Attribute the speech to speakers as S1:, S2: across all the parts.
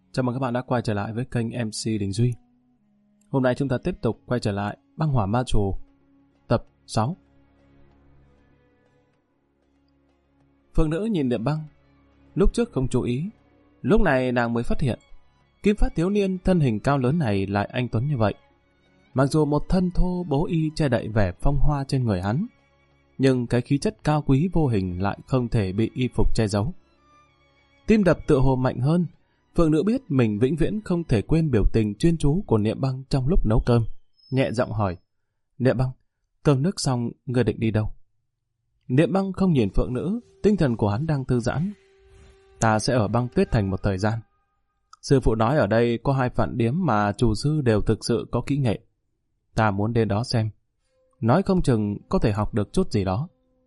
S1: Chào mừng các bạn đã quay trở lại với kênh MC Đình Duy. Hôm nay chúng ta tiếp tục quay trở lại Băng Hỏa Ma Trù tập 6. Phượng nữ nhìn Niệm Băng, lúc trước không chú ý, lúc này nàng mới phát hiện kim phát thiếu niên thân hình cao lớn này lại anh tuấn như vậy. Mặc dù một thân thô bố y che đậy vẻ phong hoa trên người hắn, nhưng cái khí chất cao quý vô hình lại không thể bị y phục che giấu. Tim đập tựa hồ mạnh hơn. Phượng nữ biết mình vĩnh viễn không thể quên biểu tình chuyên chú của Niệm Băng trong lúc nấu cơm. Nhẹ giọng hỏi, Niệm Băng, cơm nước xong, ngươi định đi đâu? Niệm Băng không nhìn Phượng nữ, tinh thần của hắn đang thư giãn. Ta sẽ ở Băng Tuyết Thành một thời gian. Sư phụ nói ở đây có 2 phạn điếm mà chủ sư đều thực sự có kỹ nghệ. Ta muốn đến đó xem. Nói không chừng có thể học được chút gì đó.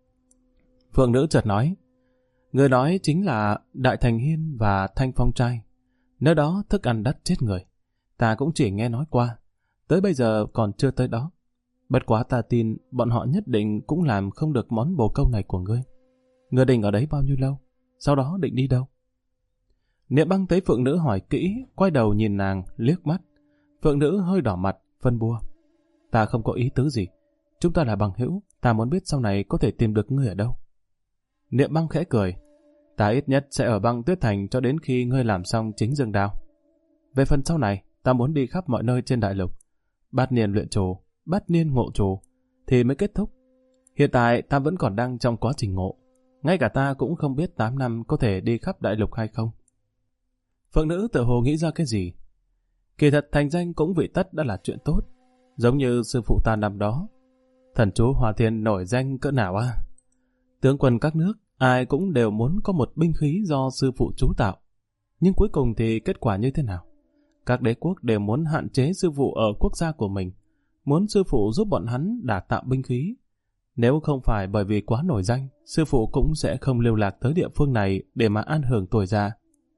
S1: Phượng nữ chợt nói, người nói chính là Đại Thành Hiên và Thanh Phong Trai. Nơi đó thức ăn đắt chết người. Ta cũng chỉ nghe nói qua. Tới bây giờ còn chưa tới đó. Bất quá ta tin bọn họ nhất định cũng làm không được món bồ câu này của ngươi. Ngươi định ở đấy bao nhiêu lâu? Sau đó định đi đâu? Niệm Băng thấy Phượng nữ hỏi kỹ, quay đầu nhìn nàng, liếc mắt. Phượng nữ hơi đỏ mặt, phân bua. Ta không có ý tứ gì. Chúng ta là bằng hữu. Ta muốn biết sau này có thể tìm được ngươi ở đâu. Niệm Băng khẽ cười. Ta ít nhất sẽ ở Băng Tuyết Thành cho đến khi ngươi làm xong chính dương đao. Về phần sau này, ta muốn đi khắp mọi nơi trên đại lục. Bát niên luyện trù, bát niên ngộ trù, thì mới kết thúc. Hiện tại ta vẫn còn đang trong quá trình ngộ. Ngay cả ta cũng không biết 8 năm có thể đi khắp đại lục hay không. Phượng nữ tự hồ nghĩ ra cái gì. Kỳ thật thành danh cũng vị tất đã là chuyện tốt. Giống như sư phụ ta năm đó. Thần chú Hòa Thiên nổi danh cỡ nào à? Tướng quân các nước, ai cũng đều muốn có một binh khí do sư phụ chú tạo. Nhưng cuối cùng thì kết quả như thế nào? Các đế quốc đều muốn hạn chế sư phụ ở quốc gia của mình, muốn sư phụ giúp bọn hắn đả tạo binh khí. Nếu không phải bởi vì quá nổi danh, sư phụ cũng sẽ không lưu lạc tới địa phương này để mà an hưởng tuổi già.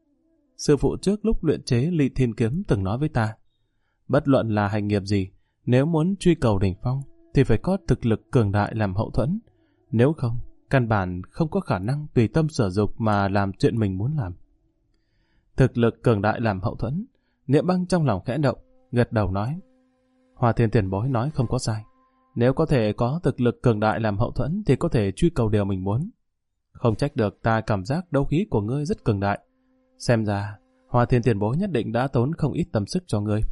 S1: Sư phụ trước lúc luyện chế Ly Thiên Kiếm từng nói với ta, bất luận là hành nghiệp gì, nếu muốn truy cầu đỉnh phong, thì phải có thực lực cường đại làm hậu thuẫn. Nếu không, căn bản không có khả năng tùy tâm sở dục mà làm chuyện mình muốn làm. Thực lực cường đại làm hậu thuẫn. Niệm Băng trong lòng khẽ động, gật đầu nói, Hòa Thiên tiền bối nói không có sai. Nếu có thể có thực lực cường đại làm hậu thuẫn thì có thể truy cầu điều mình muốn. Không trách được ta cảm giác đấu khí của ngươi rất cường đại. Xem ra, Hòa Thiên tiền bối nhất định đã tốn không ít tâm sức cho ngươi.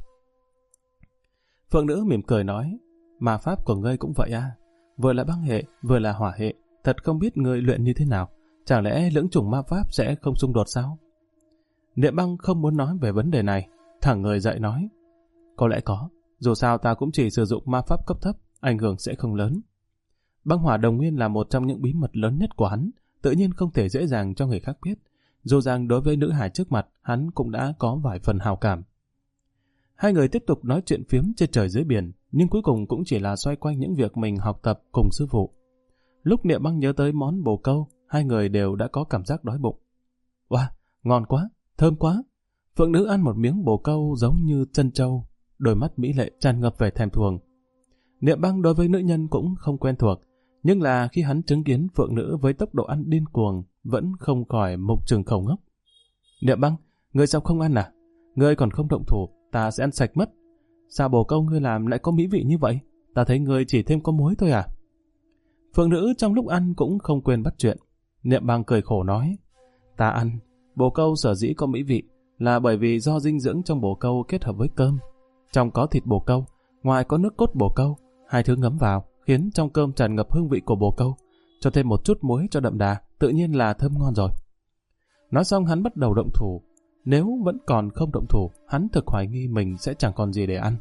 S1: Phượng nữ mỉm cười nói, mà pháp của ngươi cũng vậy à? Vừa là băng hệ, vừa là hỏa hệ. Thật không biết ngươi luyện như thế nào. Chẳng lẽ lưỡng chủng ma pháp sẽ không xung đột sao? Niệm Băng không muốn nói về vấn đề này, thẳng người dậy nói, có lẽ có, dù sao ta cũng chỉ sử dụng ma pháp cấp thấp, ảnh hưởng sẽ không lớn. Băng hỏa đồng nguyên là một trong những bí mật lớn nhất của hắn, tự nhiên không thể dễ dàng cho người khác biết. Dù rằng đối với nữ hải trước mặt, hắn cũng đã có vài phần hào cảm. Hai người tiếp tục nói chuyện phiếm trên trời dưới biển, nhưng cuối cùng cũng chỉ là xoay quanh những việc mình học tập cùng sư phụ. Lúc Niệm Băng nhớ tới món bồ câu, hai người đều đã có cảm giác đói bụng. Wow, ngon quá, thơm quá. Phượng nữ ăn một miếng bồ câu giống như chân trâu, đôi mắt mỹ lệ tràn ngập vẻ thèm thuồng. Niệm Băng đối với nữ nhân cũng không quen thuộc, nhưng là khi hắn chứng kiến Phượng nữ với tốc độ ăn điên cuồng, vẫn không khỏi mục trừng khẩu ngốc. Niệm Băng, ngươi sao không ăn à? Ngươi còn không động thủ, ta sẽ ăn sạch mất. Sao bồ câu ngươi làm lại có mỹ vị như vậy? Ta thấy ngươi chỉ thêm có muối thôi à? Phượng nữ trong lúc ăn cũng không quên bắt chuyện. Niệm Băng cười khổ nói, ta ăn, bồ câu sở dĩ có mỹ vị là bởi vì do dinh dưỡng trong bồ câu kết hợp với cơm. Trong có thịt bồ câu, ngoài có nước cốt bồ câu, hai thứ ngấm vào khiến trong cơm tràn ngập hương vị của bồ câu. Cho thêm một chút muối cho đậm đà, tự nhiên là thơm ngon rồi. Nói xong hắn bắt đầu động thủ. Nếu vẫn còn không động thủ, hắn thực hoài nghi mình sẽ chẳng còn gì để ăn.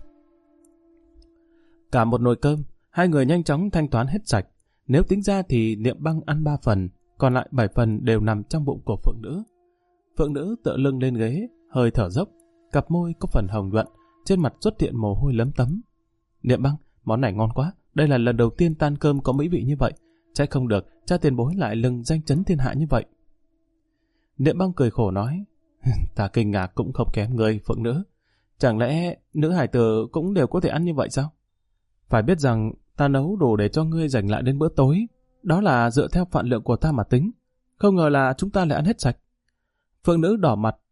S1: Cả một nồi cơm, hai người nhanh chóng thanh toán hết sạch. Nếu tính ra thì Niệm Băng ăn 3 phần, còn lại 7 phần đều nằm trong bụng của Phượng nữ. Phượng nữ tựa lưng lên ghế, hơi thở dốc, cặp môi có phần hồng nhuận, trên mặt xuất hiện mồ hôi lấm tấm. Niệm Băng, món này ngon quá, đây là lần đầu tiên tan cơm có mỹ vị như vậy. Chắc không được, cha tiền bối lại lừng danh chấn thiên hạ như vậy. Niệm Băng cười khổ nói, ta kinh ngạc cũng không kém người, Phượng nữ. Chẳng lẽ nữ hải tử cũng đều có thể ăn như vậy sao? Phải biết rằng ta nấu đủ để cho ngươi dành lại đến bữa tối. Đó là dựa theo phạn lượng của ta mà tính. Không ngờ là chúng ta lại ăn hết sạch. Phượng nữ đỏ mặt,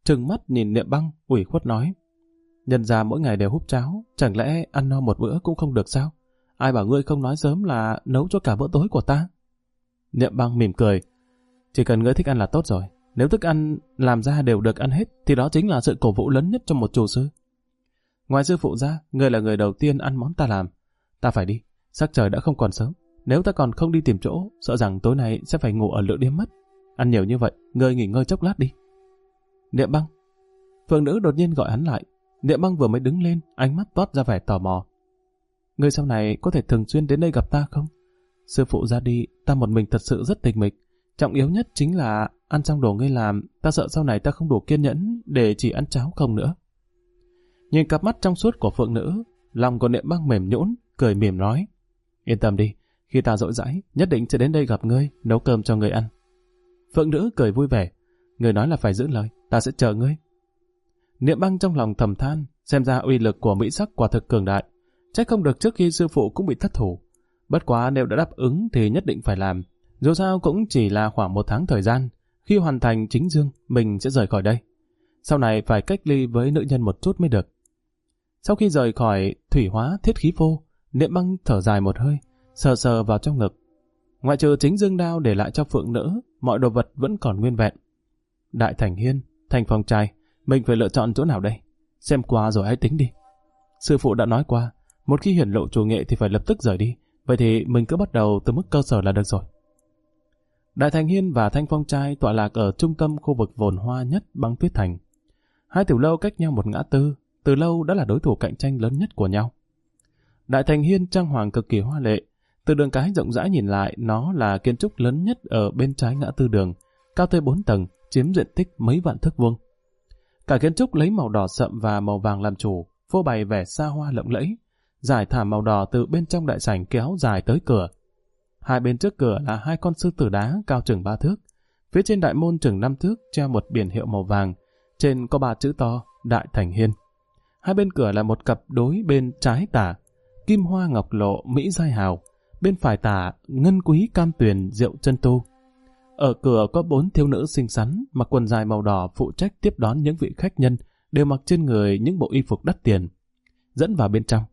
S1: trừng mắt nhìn Niệm Băng, ủy khuất nói. Nhân ra mỗi ngày đều húp cháo, chẳng lẽ ăn no một bữa cũng không được sao? Ai bảo ngươi không nói sớm là nấu cho cả bữa tối của ta? Niệm Băng mỉm cười. Chỉ cần ngươi thích ăn là tốt rồi. Nếu thức ăn làm ra đều được ăn hết, thì đó chính là sự cổ vũ lớn nhất cho một chủ sư. Ngoài sư phụ ra, ngươi là người đầu tiên ăn món ta làm. Ta phải đi, sắc trời đã không còn sớm. Nếu ta còn không đi tìm chỗ, sợ rằng tối nay sẽ phải ngủ ở lựa điếm mất. Ăn nhiều như vậy, ngươi nghỉ ngơi chốc lát đi. Niệm Băng. Phượng nữ đột nhiên gọi hắn lại. Niệm Băng vừa mới đứng lên, ánh mắt toát ra vẻ tò mò. Ngươi sau này có thể thường xuyên đến đây gặp ta không? Sư phụ ra đi, ta một mình thật sự rất tịch mịch. Trọng yếu nhất chính là ăn xong đồ ngươi làm, ta sợ sau này ta không đủ kiên nhẫn để chỉ ăn cháo không nữa. Nhìn cặp mắt trong suốt của Phượng nữ, lòng của Niệm Băng mềm nhũn, cười mỉm nói. Yên tâm đi, khi ta rỗi rãi, nhất định sẽ đến đây gặp ngươi, nấu cơm cho ngươi ăn. Phượng nữ cười vui vẻ. Ngươi nói là phải giữ lời, ta sẽ chờ ngươi. Niệm Băng trong lòng thầm than, xem ra uy lực của mỹ sắc quả thực cường đại. Chắc không được trước khi sư phụ cũng bị thất thủ. Bất quá nếu đã đáp ứng thì nhất định phải làm. Dù sao cũng chỉ là khoảng 1 tháng thời gian. Khi hoàn thành chính dương, mình sẽ rời khỏi đây. Sau này phải cách ly với nữ nhân một chút mới được. Sau khi rời khỏi thủy hóa thiết khí phô, Niệm Băng thở dài một hơi, sờ sờ vào trong ngực. Ngoại trừ chính dương đao để lại cho Phượng nữ, mọi đồ vật vẫn còn nguyên vẹn. Đại Thành Hiên, Thành Phong Trai, mình phải lựa chọn chỗ nào đây? Xem qua rồi hãy tính đi. Sư phụ đã nói qua, một khi hiển lộ chủ nghệ thì phải lập tức rời đi. Vậy thì mình cứ bắt đầu từ mức cơ sở là được rồi. Đại Thành Hiên và Thanh Phong Trai tọa lạc ở trung tâm khu vực phồn hoa nhất Băng Tuyết Thành. Hai tiểu lâu cách nhau một ngã tư, từ lâu đã là đối thủ cạnh tranh lớn nhất của nhau. Đại Thành Hiên trang hoàng cực kỳ hoa lệ. Từ đường cái rộng rãi nhìn lại, nó là kiến trúc lớn nhất ở bên trái ngã tư đường, cao tới 4 tầng, chiếm diện tích mấy vạn thước vuông. Cả kiến trúc lấy màu đỏ sậm và màu vàng làm chủ, phô bày vẻ xa hoa lộng lẫy. Dải thảm màu đỏ từ bên trong đại sảnh kéo dài tới cửa. Hai bên trước cửa là 2 con sư tử đá cao chừng 3 thước. Phía trên đại môn chừng 5 thước treo một biển hiệu màu vàng, trên có 3 chữ to Đại Thành Hiên. Hai bên cửa là một cặp đối, bên trái tả Kim Hoa Ngọc Lộ Mỹ Giai Hào, bên phải tả Ngân Quý Cam Tuyền Rượu Chân Tu. Ở cửa có 4 thiếu nữ xinh xắn mặc quần dài màu đỏ phụ trách tiếp đón những vị khách nhân, đều mặc trên người những bộ y phục đắt tiền. Dẫn vào bên trong.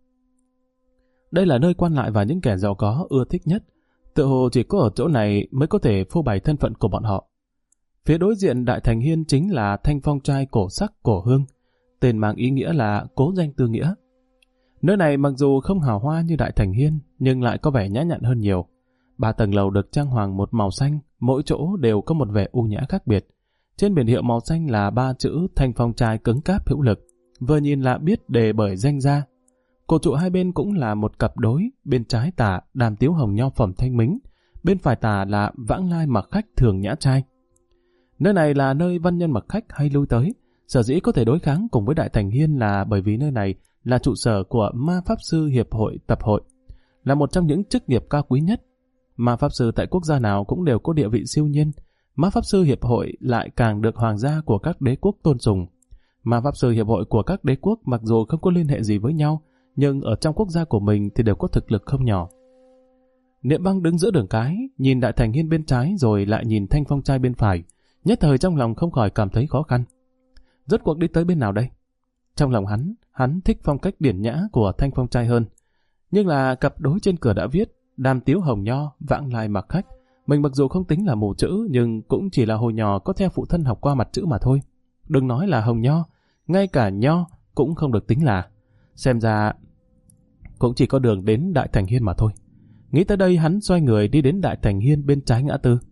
S1: Đây là nơi quan lại và những kẻ giàu có ưa thích nhất. Tựa hồ chỉ có ở chỗ này mới có thể phô bày thân phận của bọn họ. Phía đối diện Đại Thành Hiên chính là Thanh Phong Trai cổ sắc cổ hương, tên mang ý nghĩa là cố danh tư nghĩa. Nơi này mặc dù không hào hoa như Đại Thành Hiên, nhưng lại có vẻ nhã nhặn hơn nhiều. 3 tầng lầu được trang hoàng một màu xanh, mỗi chỗ đều có một vẻ u nhã khác biệt. Trên biển hiệu màu xanh là 3 chữ Thanh Phong Trai cứng cáp hữu lực, vừa nhìn là biết đề bởi danh gia. Cổ trụ hai bên cũng là một cặp đối, bên trái tả Đàm Tiếu Hồng nho phẩm thanh mính, bên phải tả là Vãng Lai mặc khách thường nhã trai. Nơi này là nơi văn nhân mặc khách hay lui tới, sở dĩ có thể đối kháng cùng với Đại Thành Hiên là bởi vì nơi này là trụ sở của Ma Pháp Sư Hiệp hội Tập hội, là một trong những chức nghiệp cao quý nhất. Ma Pháp Sư tại quốc gia nào cũng đều có địa vị siêu nhiên, Ma Pháp Sư Hiệp hội lại càng được hoàng gia của các đế quốc tôn sùng. Ma Pháp Sư Hiệp hội của các đế quốc mặc dù không có liên hệ gì với nhau, nhưng ở trong quốc gia của mình thì đều có thực lực không nhỏ. Niệm Băng đứng giữa đường cái, nhìn Đại Thành Hiên bên trái rồi lại nhìn Thanh Phong Trai bên phải, nhất thời trong lòng không khỏi cảm thấy khó khăn. Rốt cuộc đi tới bên nào đây? Trong lòng hắn thích phong cách điển nhã của Thanh Phong Trai hơn. Nhưng là cặp đối trên cửa đã viết Đàm Tiếu Hồng nho, Vãng Lai mặc khách. Mình mặc dù không tính là mù chữ, nhưng cũng chỉ là hồi nhỏ có theo phụ thân học qua mặt chữ mà thôi. Đừng nói là hồng nho, ngay cả nho cũng không được tính là. Xem ra cũng chỉ có đường đến Đại Thành Hiên mà thôi. Nghĩ tới đây hắn xoay người đi đến Đại Thành Hiên bên trái ngã tư.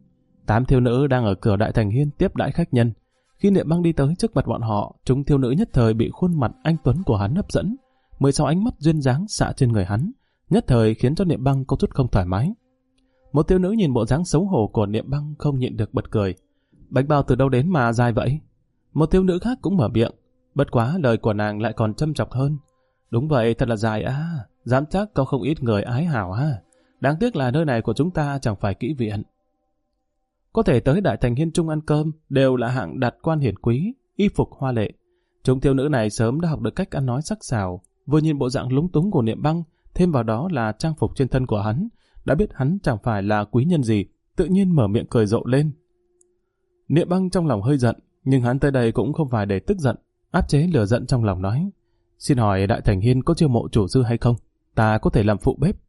S1: 8 thiếu nữ đang ở cửa Đại Thành Hiên tiếp đãi khách nhân. Khi Niệm Băng đi tới trước mặt bọn họ, chúng thiếu nữ nhất thời bị khuôn mặt anh tuấn của hắn hấp dẫn. 16 ánh mắt duyên dáng xạ trên người hắn, nhất thời khiến cho Niệm Băng có chút không thoải mái. Một thiếu nữ nhìn bộ dáng xấu hổ của Niệm Băng không nhịn được bật cười. Bánh bao từ đâu đến mà dài vậy? Một thiếu nữ khác cũng mở miệng, bất quá lời của nàng lại còn châm chọc hơn. Đúng vậy, thật là dài á, dám chắc có không ít người ái hảo ha. Đáng tiếc là nơi này của chúng ta chẳng phải kỹ viện. Có thể tới Đại Thành Hiên Trung ăn cơm đều là hạng đạt quan hiển quý, y phục hoa lệ. Chúng thiếu nữ này sớm đã học được cách ăn nói sắc sảo, vừa nhìn bộ dạng lúng túng của Niệm Băng, thêm vào đó là trang phục trên thân của hắn, đã biết hắn chẳng phải là quý nhân gì, tự nhiên mở miệng cười rộ lên. Niệm Băng trong lòng hơi giận, Nhưng hắn tới đây cũng không phải để tức giận, áp chế lửa giận trong lòng nói: xin hỏi Đại Thành Hiên có chiêu mộ chủ sư hay không? Ta có thể làm phụ bếp.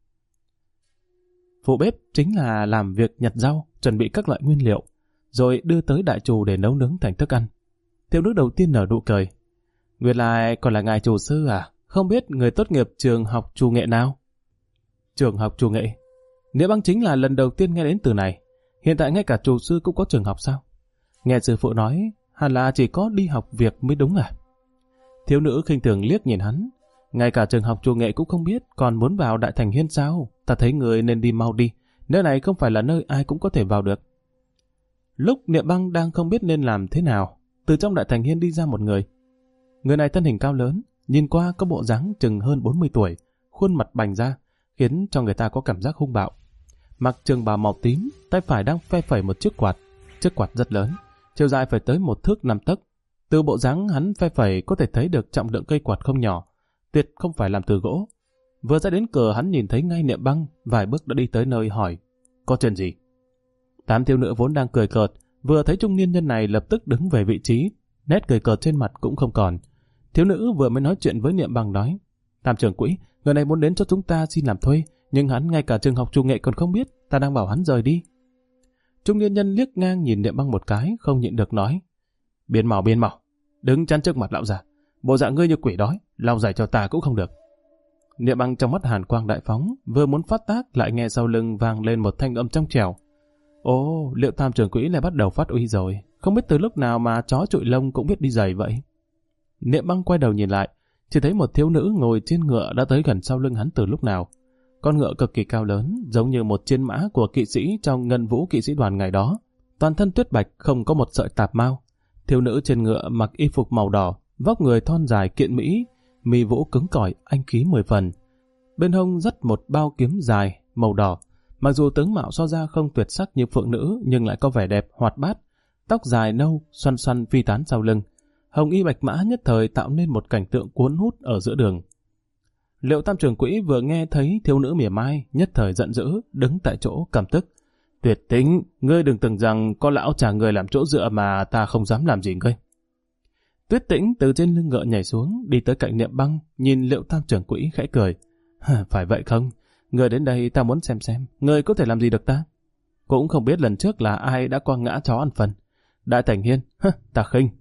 S1: Phụ bếp chính là làm việc nhặt rau, chuẩn bị các loại nguyên liệu, rồi đưa tới đại trù để nấu nướng thành thức ăn. Thiếu nữ đầu tiên nở nụ cười: nguyên lai còn là ngài chủ sư à? Không biết người tốt nghiệp trường học chủ nghệ nào? Trường học chủ nghệ? Nghĩa Băng chính là lần đầu tiên nghe đến từ này. Hiện tại ngay cả chủ sư cũng có trường học sao? Nghe sư phụ nói, hẳn là chỉ có đi học việc mới đúng à? Thiếu nữ khinh thường liếc nhìn hắn. Ngay cả trường học chủ nghệ cũng không biết, còn muốn vào Đại Thành Hiên sao? Ta thấy người nên đi mau đi. Nơi này không phải là nơi ai cũng có thể vào được. Lúc Niệm Băng đang không biết nên làm thế nào, từ trong Đại Thành Hiên đi ra một người. Người này thân hình cao lớn, nhìn qua có bộ dáng chừng hơn 40 tuổi, khuôn mặt bành ra, khiến cho người ta có cảm giác hung bạo. Mặc trường bào màu tím, tay phải đang phe phẩy một chiếc quạt rất lớn, chiều dài phải tới 1 thước 5 tấc. Từ bộ dáng hắn phe phẩy có thể thấy được trọng lượng cây quạt không nhỏ, tuyệt không phải làm từ gỗ. Vừa ra đến cửa hắn nhìn thấy ngay Niệm Băng, vài bước đã đi tới nơi hỏi: có chuyện gì? Tám thiếu nữ vốn đang cười cợt, vừa thấy trung niên nhân này lập tức đứng về vị trí, nét cười cợt trên mặt cũng không còn. Thiếu nữ vừa mới nói chuyện với Niệm Băng nói: Tam trưởng quỹ, người này muốn đến cho chúng ta xin làm thuê, nhưng hắn ngay cả trường học chủ nghệ còn không biết, ta đang bảo hắn rời đi. Trung niên nhân liếc ngang nhìn Niệm Băng một cái, không nhịn được nói: biến màu, đứng chắn trước mặt lão già, bộ dạng ngươi như quỷ đói, lau giày cho ta cũng không được. Niệm Băng trong mắt hàn quang đại phóng, vừa muốn phát tác lại nghe sau lưng vang lên một thanh âm trong trẻo: ồ, liệu Tam trưởng quỹ lại bắt đầu phát uy rồi, không biết từ lúc nào mà chó trụi lông cũng biết đi giày vậy. Niệm Băng quay đầu nhìn lại, chỉ thấy một thiếu nữ ngồi trên ngựa đã tới gần sau lưng hắn từ lúc nào. Con ngựa cực kỳ cao lớn, giống như một chiến mã của kỵ sĩ trong Ngân Vũ kỵ sĩ đoàn ngày đó. Toàn thân tuyết bạch, không có một sợi tạp mao. Thiếu nữ trên ngựa mặc y phục màu đỏ, vóc người thon dài kiện mỹ, mi vũ cứng cỏi, anh khí 10 phần. Bên hông dắt một bao kiếm dài màu đỏ. Mặc dù tướng mạo so ra không tuyệt sắc như phượng nữ, nhưng lại có vẻ đẹp hoạt bát. Tóc dài nâu, xoăn xoăn phi tán sau lưng. Hồng y bạch mã nhất thời tạo nên một cảnh tượng cuốn hút ở giữa đường. Liệu Tam trưởng quỹ vừa nghe thấy thiếu nữ mỉa mai, nhất thời giận dữ, đứng tại chỗ căm tức. Tuyệt Tĩnh, ngươi đừng tưởng rằng có lão trả người làm chỗ dựa mà ta không dám làm gì ngươi. Tuyết Tĩnh từ trên lưng ngựa nhảy xuống, đi tới cạnh Niệm Băng, nhìn Liệu Tam trưởng quỹ khẽ cười. Phải vậy không? Ngươi đến đây ta muốn xem, ngươi có thể làm gì được ta? Cũng không biết lần trước là ai đã quăng ngã chó ăn phần. Đại Thành Hiên, ta khinh.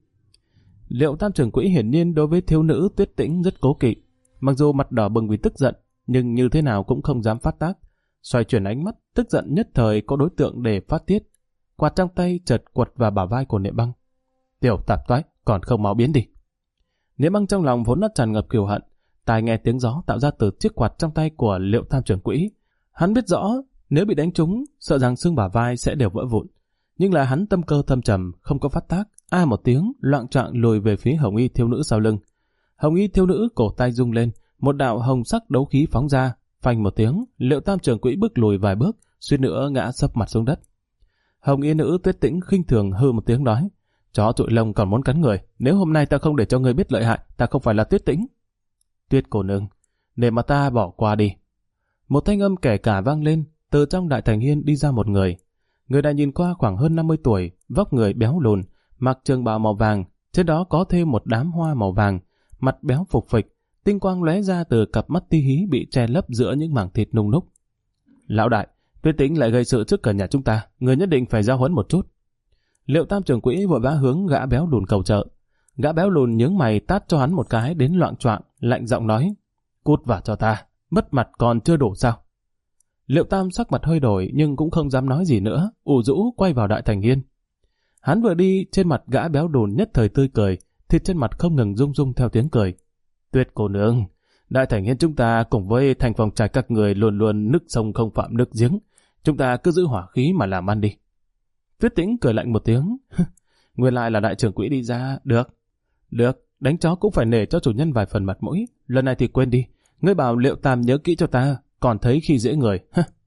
S1: Liệu Tam trưởng quỹ hiển nhiên đối với thiếu nữ Tuyết Tĩnh rất cố kỵ. Mặc dù mặt đỏ bừng vì tức giận, nhưng như thế nào cũng không dám phát tác. Xoay chuyển ánh mắt, tức giận nhất thời có đối tượng để phát tiết. Quạt trong tay chợt quật vào bả vai của Niệm Băng. Tiểu tạp toái, còn không mau biến đi. Niệm Băng trong lòng vốn đã tràn ngập kiều hận, tai nghe tiếng gió tạo ra từ chiếc quạt trong tay của Liệu Tam trưởng quỹ. Hắn biết rõ, nếu bị đánh trúng, sợ rằng xương bả vai sẽ đều vỡ vụn. Nhưng là hắn tâm cơ thâm trầm, không có phát tác, a một tiếng, loạng choạng lùi về phía Hồng y thiếu nữ sau lưng. Hồng y thiếu nữ cổ tay rung lên, một đạo hồng sắc đấu khí phóng ra, phanh một tiếng, Liệu Tam trưởng quỹ bước lùi vài bước, suýt nữa ngã sấp mặt xuống đất. Hồng y nữ Tuyết Tĩnh khinh thường hư một tiếng nói: chó trụi lông còn muốn cắn người, nếu hôm nay ta không để cho ngươi biết lợi hại, ta không phải là Tuyết Tĩnh. Tuyết cô nương, để mà ta bỏ qua đi. Một thanh âm kẻ cả vang lên, từ trong Đại Thành Hiên đi ra một người. Người này nhìn qua khoảng hơn 50 tuổi, vóc người béo lùn, mặc trường bào màu vàng, trên đó có thêm một đám hoa màu vàng, mặt béo phục phịch, tinh quang lóe ra từ cặp mắt ti hí bị che lấp giữa những mảng thịt nung núc. Lão đại, Tuyết Tĩnh lại gây sự trước cửa nhà chúng ta, người nhất định phải giao huấn một chút. Liệu Tam trưởng quỹ vội vã hướng gã béo lùn cầu trợ. Gã béo lùn nhướng mày tát cho hắn một cái đến loạng choạng, lạnh giọng nói: cút vào cho ta, mất mặt còn chưa đủ sao? Liệu Tam sắc mặt hơi đổi nhưng cũng không dám nói gì nữa, ủ rũ quay vào Đại Thành Hiên. Hắn vừa đi, trên mặt gã béo lùn nhất thời tươi cười, thịt trên mặt không ngừng rung rung theo tiếng cười. Tuyết cô nương, Đại Thành Hiên chúng ta cùng với thành phòng trại các người luôn luôn nước sông không phạm nước giếng, chúng ta cứ giữ hỏa khí mà làm ăn đi. Tuyết Tĩnh cười lạnh một tiếng. Nguyên lại là đại trưởng quỹ đi ra. Được, đánh chó cũng phải nể cho chủ nhân vài phần mặt mũi. Lần này thì quên đi, ngươi bảo Liệu Tam nhớ kỹ cho ta, còn thấy khi dễ người.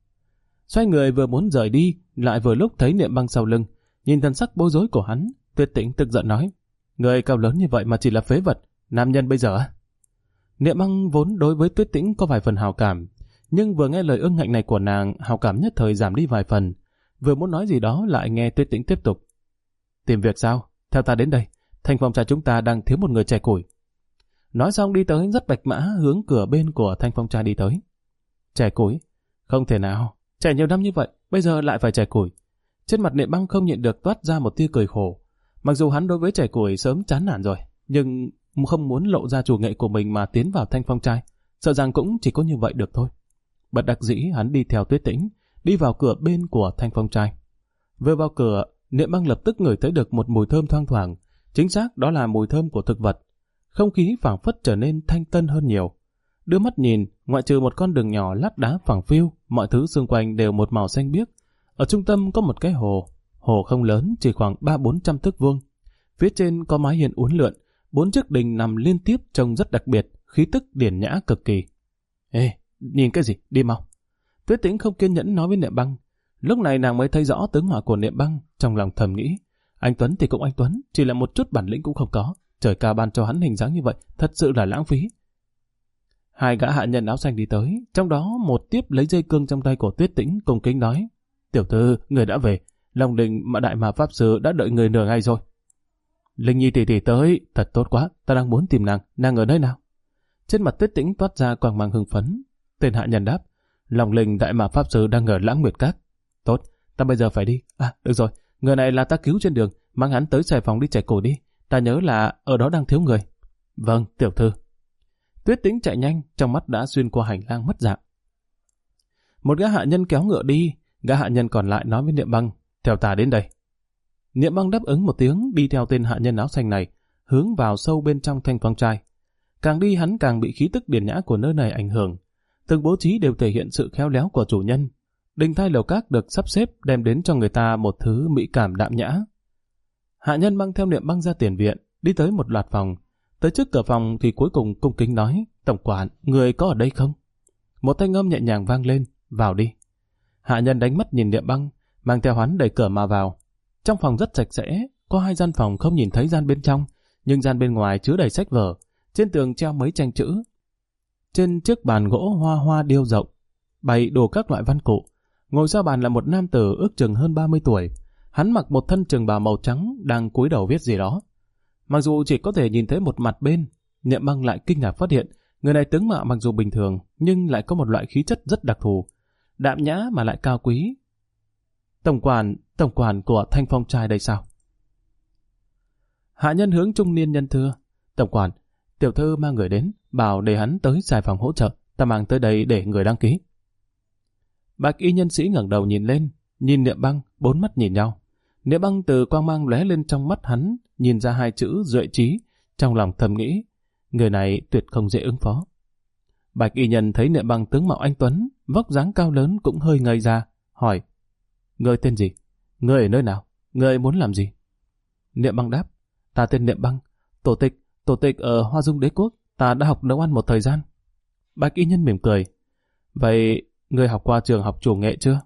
S1: Xoay người vừa muốn rời đi, lại vừa lúc thấy Niệm Băng sau lưng. Nhìn thần sắc bối rối của hắn, Tuyết Tĩnh tức giận nói: người cao lớn như vậy mà chỉ là phế vật, nam nhân bây giờ á? Niệm Băng vốn đối với Tuyết Tĩnh có vài phần hào cảm, nhưng vừa nghe lời ưng hạnh này của nàng, hào cảm nhất thời giảm đi vài phần. Vừa muốn nói gì đó lại nghe Tuyết Tĩnh tiếp tục: tìm việc sao? theo ta đến đây, Thanh Phong trai chúng ta đang thiếu một người chẻ củi. Nói xong đi tới rất bạch mã hướng cửa bên của Thanh Phong trai đi tới. Chẻ củi? Không thể nào, chẻ nhiều năm như vậy, bây giờ lại phải chẻ củi. Trên mặt Niệm Băng không nhịn được toát ra một tia cười khổ. Mặc dù hắn đối với chẻ củi sớm chán nản rồi, nhưng không muốn lộ ra chủ nghệ của mình mà tiến vào Thanh Phong trai, sợ rằng cũng chỉ có như vậy được thôi. Bất đắc dĩ hắn đi theo Tuyết Tĩnh, đi vào cửa bên của Thanh Phong trai. Vừa vào cửa, Niệm Băng lập tức ngửi thấy được một mùi thơm thoang thoảng, chính xác đó là mùi thơm của thực vật. Không khí phảng phất trở nên thanh tân hơn nhiều. Đưa mắt nhìn, ngoại trừ một con đường nhỏ lát đá phẳng phiu, mọi thứ xung quanh đều một màu xanh biếc. Ở trung tâm có một cái hồ không lớn, chỉ khoảng 300-400 thước vuông. Phía trên có mái hiên uốn lượn, 4 chiếc đình nằm liên tiếp trông rất đặc biệt, khí tức điển nhã cực kỳ. Ê, nhìn cái gì, đi mau. Tuyết Tĩnh không kiên nhẫn nói với Niệm Băng. Lúc này nàng mới thấy rõ tướng mạo của Niệm Băng, trong lòng thầm nghĩ, anh Tuấn thì cũng anh Tuấn, chỉ là một chút bản lĩnh cũng không có. Trời cao ban cho hắn hình dáng như vậy, thật sự là lãng phí. Hai gã hạ nhân áo xanh đi tới, trong đó một tiếp lấy dây cương trong tay của Tuyết Tĩnh cung kính nói, tiểu thư, người đã về, Long Đình mà Đại Ma Pháp Sư đã đợi người nửa ngày rồi. Linh Nhi tỷ tỷ tới, thật tốt quá, ta đang muốn tìm nàng ở nơi nào? Trên mặt Tuyết Tĩnh toát ra quang mang hưng phấn. Tên hạ nhân đáp, Long Linh Đại Ma Pháp Sư đang ở Lãng Nguyệt Các. Tốt, ta bây giờ phải đi. À, được rồi, người này là ta cứu trên đường, mang hắn tới Sài Phòng đi chẻ củi đi. Ta nhớ là ở đó đang thiếu người. Vâng, tiểu thư. Tuyết Tĩnh chạy nhanh, trong mắt đã xuyên qua hành lang mất dạng. Một gã hạ nhân kéo ngựa đi, gã hạ nhân còn lại nói với Niệm Băng, theo ta đến đây. Niệm Băng đáp ứng một tiếng, đi theo tên hạ nhân áo xanh này, hướng vào sâu bên trong Thanh Phong trai. Càng đi hắn càng bị khí tức điển nhã của nơi này ảnh hưởng. Từng bố trí đều thể hiện sự khéo léo của chủ nhân. Đình thai lầu các được sắp xếp đem đến cho người ta một thứ mỹ cảm đạm nhã. Hạ nhân mang theo Niệm Băng ra tiền viện, đi tới một loạt phòng. Tới trước cửa phòng thì cuối cùng cung kính nói, tổng quản, người có ở đây không? Một thanh âm nhẹ nhàng vang lên, vào đi. Hạ nhân đánh mắt nhìn Niệm Băng, mang theo hắn đẩy cửa mà vào. Trong phòng rất sạch sẽ, có 2 gian phòng không nhìn thấy gian bên trong, nhưng gian bên ngoài chứa đầy sách vở. Trên tường treo mấy tranh chữ. Trên chiếc bàn gỗ hoa điêu rộng, bày đồ các loại văn cụ. Ngồi sau bàn là một nam tử ước chừng hơn 30 tuổi. Hắn mặc một thân trường bào màu trắng, đang cúi đầu viết gì đó. Mặc dù chỉ có thể nhìn thấy một mặt bên, Niệm Băng lại kinh ngạc phát hiện, người này tướng mạo mặc dù bình thường, nhưng lại có một loại khí chất rất đặc thù, đạm nhã mà lại cao quý. Tổng quản của Thanh Phong trai đây sao? Hạ nhân hướng trung niên nhân thưa, tổng quản, tiểu thư mang người đến, bảo để hắn tới Sài Phòng hỗ trợ, ta mang tới đây để người đăng ký. Bạch y nhân sĩ ngẩng đầu nhìn lên, nhìn Niệm Băng, 4 mắt nhìn nhau. Niệm Băng từ quang mang lóe lên trong mắt hắn, nhìn ra 2 chữ duệ trí, trong lòng thầm nghĩ, người này tuyệt không dễ ứng phó. Bạch y nhân thấy Niệm Băng tướng mạo anh tuấn, vóc dáng cao lớn cũng hơi ngây ra, hỏi, người tên gì? Người ở nơi nào? Người muốn làm gì? Niệm Băng đáp, ta tên Niệm Băng, tổ tịch ở Hoa Dung Đế Quốc, ta đã học nấu ăn một thời gian. Bạch y nhân mỉm cười, vậy người học qua trường học chủ nghệ chưa?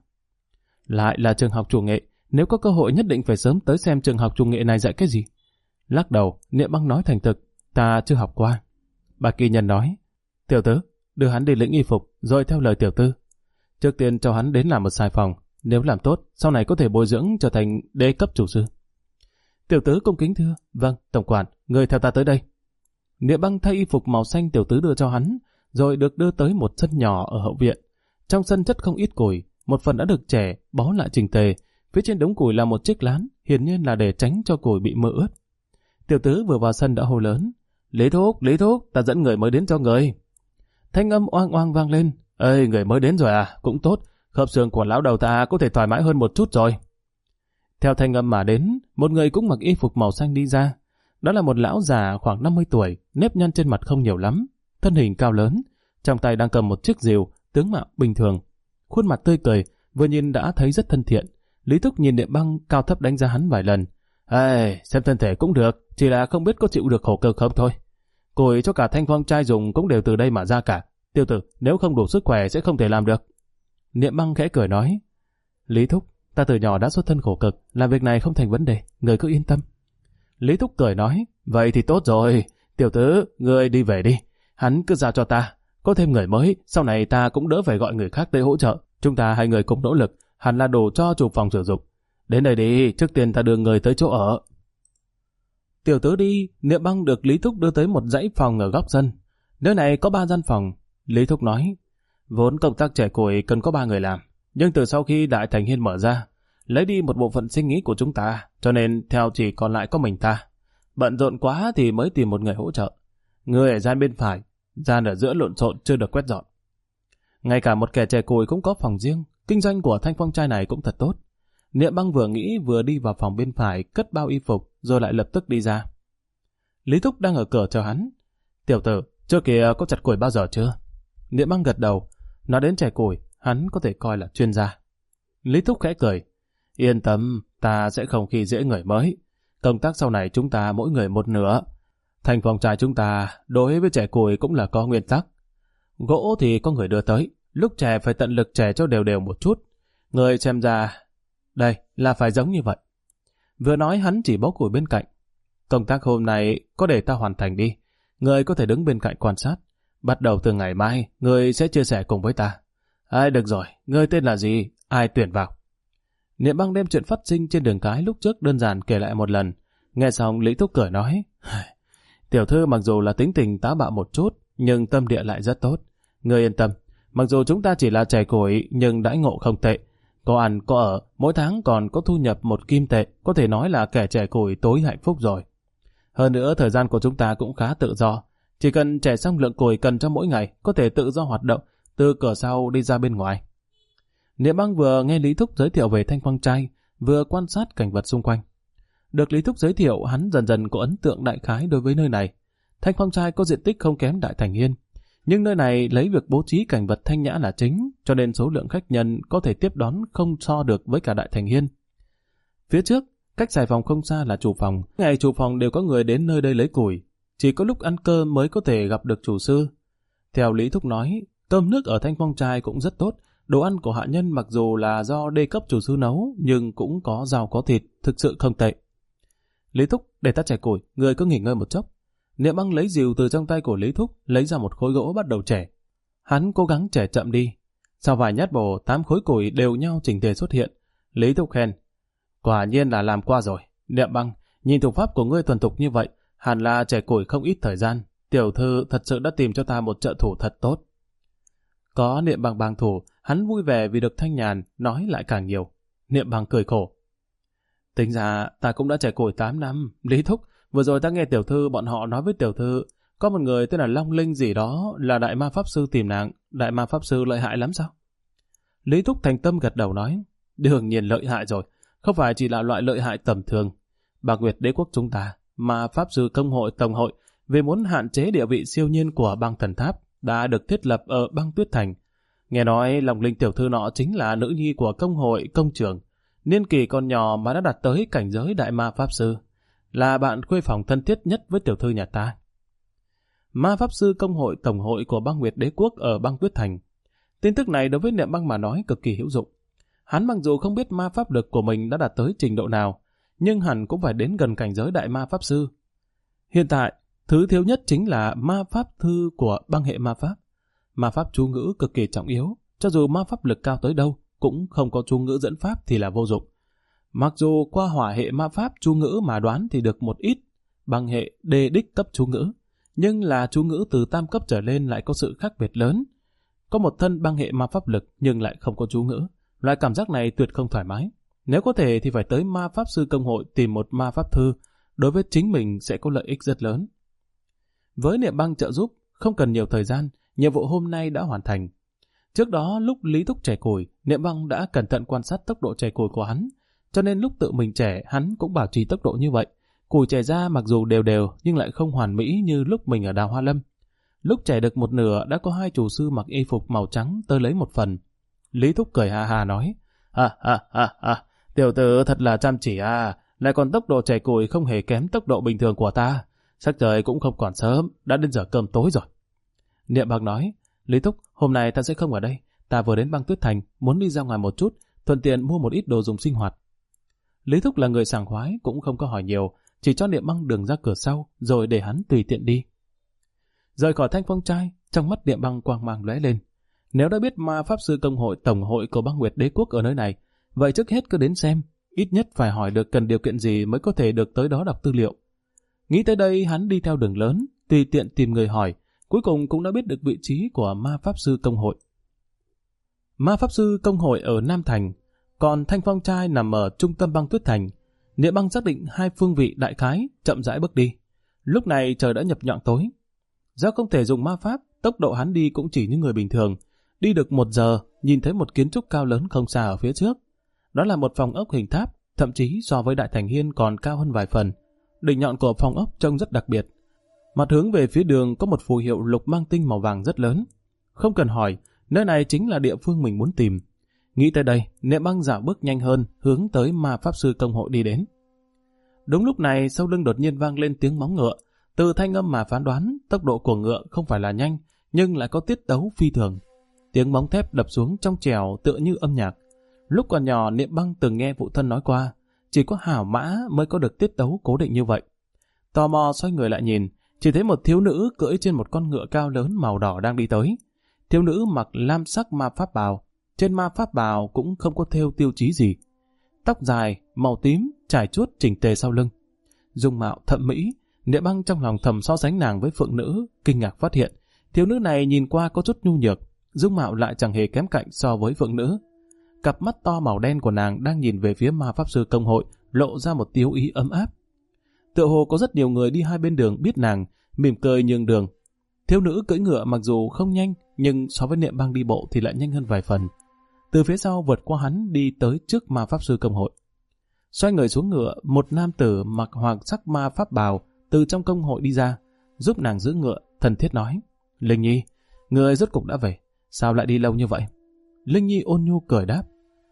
S1: Lại là trường học chủ nghệ, nếu có cơ hội nhất định phải sớm tới xem trường học chủ nghệ này dạy cái gì. Lắc đầu, Niệm Băng nói thành thực, ta chưa học qua. Bạch y nhân nói, tiểu tứ, đưa hắn đi lĩnh y phục, rồi theo lời tiểu tư. Trước tiên cho hắn đến làm một Sài Phòng, nếu làm tốt, sau này có thể bồi dưỡng trở thành đế cấp chủ sư. Tiểu tứ cung kính thưa, vâng, tổng quản, người theo ta tới đây. Niệm Băng thay y phục màu xanh tiểu tứ đưa cho hắn, rồi được đưa tới một sân nhỏ ở hậu viện. Trong sân chất không ít củi, một phần đã được chẻ, bó lại chỉnh tề. Phía trên đống củi là một chiếc lán, hiển nhiên là để tránh cho củi bị mưa ướt. Tiểu tứ vừa vào sân đã hô lớn, Lý Thúc, ta dẫn người mới đến cho người. Thanh âm oang oang vang lên, ơi, người mới đến rồi à, cũng tốt, khớp xương của lão đầu ta có thể thoải mái hơn một chút rồi. Theo thanh âm mà đến, một người cũng mặc y phục màu xanh đi ra. Đó là một lão già khoảng 50 tuổi, nếp nhăn trên mặt không nhiều lắm, thân hình cao lớn, trong tay đang cầm một chiếc rìu, tướng mạo bình thường. Khuôn mặt tươi cười, vừa nhìn đã thấy rất thân thiện. Lý Thúc nhìn Niệm Băng cao thấp đánh giá hắn vài lần. Ê, xem thân thể cũng được, chỉ là không biết có chịu được khổ cực không thôi. Củi cho cả Thanh Phong trai dùng cũng đều từ đây mà ra cả. Tiêu tử, nếu không đủ sức khỏe sẽ không thể làm được. Niệm Băng khẽ cười nói, Lý Thúc, ta từ nhỏ đã xuất thân khổ cực, làm việc này không thành vấn đề, người cứ yên tâm. Lý Thúc cười nói, vậy thì tốt rồi, tiểu tử, ngươi đi về đi, hắn cứ giao cho ta, có thêm người mới, sau này ta cũng đỡ phải gọi người khác tới hỗ trợ, chúng ta hai người cùng nỗ lực, hẳn là đủ cho chủ phòng sử dụng. Đến đây đi, trước tiên ta đưa người tới chỗ ở. Tiểu tử đi, Niệm Băng được Lý Thúc đưa tới một dãy phòng ở góc sân. Nơi này có 3 gian phòng. Lý Thúc nói, vốn công tác trẻ củi cần có 3 người làm, nhưng từ sau khi Đại Thành Hiên mở ra, lấy đi một bộ phận sinh ý của chúng ta, cho nên theo chỉ còn lại có mình ta. Bận rộn quá thì mới tìm một người hỗ trợ. Người ở gian bên phải, gian ở giữa lộn xộn chưa được quét dọn. Ngay cả một kẻ trẻ củi cũng có phòng riêng, kinh doanh của Thanh Phong trai này cũng thật tốt. Niệm Băng vừa nghĩ vừa đi vào phòng bên phải cất bao y phục rồi lại lập tức đi ra. Lý Thúc đang ở cửa chờ hắn. Tiểu tử, trước kia có chặt củi bao giờ chưa? Niệm Băng gật đầu. Nói đến trẻ củi, hắn có thể coi là chuyên gia. Lý Thúc khẽ cười. Yên tâm, ta sẽ không khi dễ người mới. Công tác sau này chúng ta mỗi người một nửa. Thanh Phong trai chúng ta đối với trẻ củi cũng là có nguyên tắc. Gỗ thì có người đưa tới, lúc trẻ phải tận lực trẻ cho đều đều một chút. Người xem ra, đây là phải giống như vậy. Vừa nói hắn chỉ bó củi bên cạnh. Công tác hôm nay có để ta hoàn thành đi. Người có thể đứng bên cạnh quan sát. Bắt đầu từ ngày mai, người sẽ chia sẻ cùng với ta. Được rồi, người tên là gì? Ai tuyển vào? Niệm Băng đem chuyện phát sinh trên đường cái lúc trước đơn giản kể lại một lần. Nghe xong Lý Thúc cười nói, tiểu thư mặc dù là tính tình táo bạo một chút, nhưng tâm địa lại rất tốt. Người yên tâm, mặc dù chúng ta chỉ là trẻ củi, nhưng đãi ngộ không tệ. Có ăn, có ở, mỗi tháng còn có thu nhập 1 kim tệ, có thể nói là kẻ trẻ củi tối hạnh phúc rồi. Hơn nữa, thời gian của chúng ta cũng khá tự do. Chỉ cần trẻ xong lượng củi cần cho mỗi ngày, có thể tự do hoạt động, từ cửa sau đi ra bên ngoài. Niệm Băng vừa nghe Lý Thúc giới thiệu về Thanh Phong trai, vừa quan sát cảnh vật xung quanh. Được Lý Thúc giới thiệu, hắn dần dần có ấn tượng đại khái đối với nơi này. Thanh Phong trai có diện tích không kém Đại Thành Hiên, nhưng nơi này lấy việc bố trí cảnh vật thanh nhã là chính, cho nên số lượng khách nhân có thể tiếp đón không so được với cả Đại Thành Hiên. Phía trước, cách xài phòng không xa là chủ phòng. Ngày chủ phòng đều có người đến nơi đây lấy củi, chỉ có lúc ăn cơm mới có thể gặp được chủ sư. Theo Lý Thúc nói, cơm nước ở Thanh Phong trai cũng rất tốt. Đồ ăn của hạ nhân mặc dù là do đê cấp chủ sư nấu, nhưng cũng có rau có thịt, thực sự không tệ. Lý Thúc, để ta chẻ củi, người cứ nghỉ ngơi một chốc. Niệm Băng lấy rìu từ trong tay của Lý Thúc, lấy ra một khối gỗ bắt đầu chẻ. Hắn cố gắng chẻ chậm đi. Sau vài nhát bổ, 8 khối củi đều nhau chỉnh tề xuất hiện. Lý Thúc khen, quả nhiên là làm qua rồi. Niệm Băng, nhìn thủ pháp của ngươi thuần thục như vậy, hẳn là chẻ củi không ít thời gian. Tiểu thư thật sự đã tìm cho ta một trợ thủ thật tốt. Có Niệm Băng bang thủ, hắn vui vẻ vì được thanh nhàn, nói lại càng nhiều. Niệm Băng cười khổ. Tính ra ta cũng đã chẻ củi 8 năm. Lý Thúc, vừa rồi ta nghe tiểu thư bọn họ nói với tiểu thư, có một người tên là Long Linh gì đó là đại ma pháp sư tìm nàng. Đại ma pháp sư lợi hại lắm sao? Lý Thúc thành tâm gật đầu nói, đương nhiên lợi hại rồi, không phải chỉ là loại lợi hại tầm thường. Bạc Nguyệt đế quốc chúng ta, ma pháp sư công hội tổng hội, vì muốn hạn chế địa vị siêu nhiên của băng thần tháp, đã được thiết lập ở băng Tuyết Thành. Nghe nói Long Linh tiểu thư nọ chính là nữ nhi của công hội công trưởng, niên kỳ còn nhỏ mà đã đạt tới cảnh giới đại ma pháp sư, là bạn khuê phòng thân thiết nhất với tiểu thư nhà ta. Ma pháp sư công hội tổng hội của băng Nguyệt đế quốc ở băng Tuyết Thành. Tin tức này đối với Niệm Băng mà nói cực kỳ hữu dụng. Hắn mặc dù không biết ma pháp lực của mình đã đạt tới trình độ nào, nhưng hẳn cũng phải đến gần cảnh giới đại ma pháp sư. Hiện tại, thứ thiếu nhất chính là ma pháp thư của băng hệ ma pháp. Ma pháp chú ngữ cực kỳ trọng yếu, cho dù ma pháp lực cao tới đâu, cũng không có chú ngữ dẫn pháp thì là vô dụng. Mặc dù qua hỏa hệ ma pháp chú ngữ mà đoán thì được một ít, băng hệ đê đích cấp chú ngữ, nhưng là chú ngữ từ tam cấp trở lên lại có sự khác biệt lớn. Có một thân băng hệ ma pháp lực nhưng lại không có chú ngữ, loại cảm giác này tuyệt không thoải mái. Nếu có thể thì phải tới ma pháp sư công hội tìm một ma pháp thư, đối với chính mình sẽ có lợi ích rất lớn. Với Niệm Băng trợ giúp, không cần nhiều thời gian, nhiệm vụ hôm nay đã hoàn thành. Trước đó lúc Lý Thúc chẻ củi, Niệm Băng đã cẩn thận quan sát tốc độ chẻ củi của hắn, cho nên lúc tự mình chẻ hắn cũng bảo trì tốc độ như vậy. Củi chẻ ra mặc dù đều đều nhưng lại không hoàn mỹ như lúc mình ở Đào Hoa Lâm. Lúc chẻ được một nửa đã có 2 chủ sư mặc y phục màu trắng tới lấy một phần. Lý Thúc cười hà hà nói, tiểu tử thật là chăm chỉ lại còn tốc độ chẻ củi không hề kém tốc độ bình thường của ta. Sắc trời cũng không còn sớm, đã đến giờ cơm tối rồi. Niệm Băng nói, Lý Thúc, hôm nay ta sẽ không ở đây, ta vừa đến băng Tuyết Thành, muốn đi ra ngoài một chút, thuận tiện mua một ít đồ dùng sinh hoạt. Lý Thúc là người sảng khoái, cũng không có hỏi nhiều, chỉ cho Niệm Băng đường ra cửa sau, rồi để hắn tùy tiện đi. Rời khỏi Thanh Phong trai, trong mắt Niệm Băng quang mang lóe lên. Nếu đã biết ma pháp sư công hội tổng hội của băng Nguyệt đế quốc ở nơi này, vậy trước hết cứ đến xem, ít nhất phải hỏi được cần điều kiện gì mới có thể được tới đó đọc tư liệu. Nghĩ tới đây hắn đi theo đường lớn, tùy tiện tìm người hỏi, cuối cùng cũng đã biết được vị trí của ma pháp sư công hội. Ma pháp sư công hội ở Nam Thành, còn Thanh Phong trai nằm ở trung tâm băng tuyết thành. Niệm Băng xác định hai phương vị đại khái, chậm rãi bước đi. Lúc này trời đã nhập nhọn tối. Do không thể dùng ma pháp, tốc độ hắn đi cũng chỉ như người bình thường. Đi được 1 giờ, nhìn thấy một kiến trúc cao lớn không xa ở phía trước. Đó là một phòng ốc hình tháp, thậm chí so với Đại Thành Hiên còn cao hơn vài phần. Đỉnh nhọn của phòng ốc trông rất đặc biệt. Mặt hướng về phía đường có một phù hiệu lục mang tinh màu vàng rất lớn. Không cần hỏi, nơi này chính là địa phương mình muốn tìm. Nghĩ tới đây, Niệm Băng dạo bước nhanh hơn, hướng tới ma pháp sư công hội đi đến. Đúng lúc này, sau lưng đột nhiên vang lên tiếng móng ngựa. Từ thanh âm mà phán đoán, tốc độ của ngựa không phải là nhanh, nhưng lại có tiết tấu phi thường. Tiếng móng thép đập xuống trong trèo tựa như âm nhạc. Lúc còn nhỏ, Niệm Băng từng nghe phụ thân nói qua, chỉ có hảo mã mới có được tiết tấu cố định như vậy. Tò mò xoay người lại nhìn, chỉ thấy một thiếu nữ cưỡi trên một con ngựa cao lớn màu đỏ đang đi tới. Thiếu nữ mặc lam sắc ma pháp bào, trên ma pháp bào cũng không có thêu tiêu chí gì. Tóc dài, màu tím, trải chuốt chỉnh tề sau lưng. Dung mạo thẩm mỹ, Niệm Băng trong lòng thầm so sánh nàng với phượng nữ, kinh ngạc phát hiện, thiếu nữ này nhìn qua có chút nhu nhược, dung mạo lại chẳng hề kém cạnh so với phượng nữ. Cặp mắt to màu đen của nàng đang nhìn về phía ma pháp sư công hội, lộ ra một tiếu ý ấm áp. Tựa hồ có rất nhiều người đi hai bên đường biết nàng, mỉm cười nhường đường. Thiếu nữ cưỡi ngựa mặc dù không nhanh, nhưng so với Niệm Băng đi bộ thì lại nhanh hơn vài phần. Từ phía sau vượt qua hắn đi tới trước ma pháp sư công hội. Xoay người xuống ngựa, một nam tử mặc hoàng sắc ma pháp bào từ trong công hội đi ra, giúp nàng giữ ngựa, thân thiết nói: Linh Nhi, người rốt cục đã về, sao lại đi lâu như vậy? Linh Nhi ôn nhu cười đáp: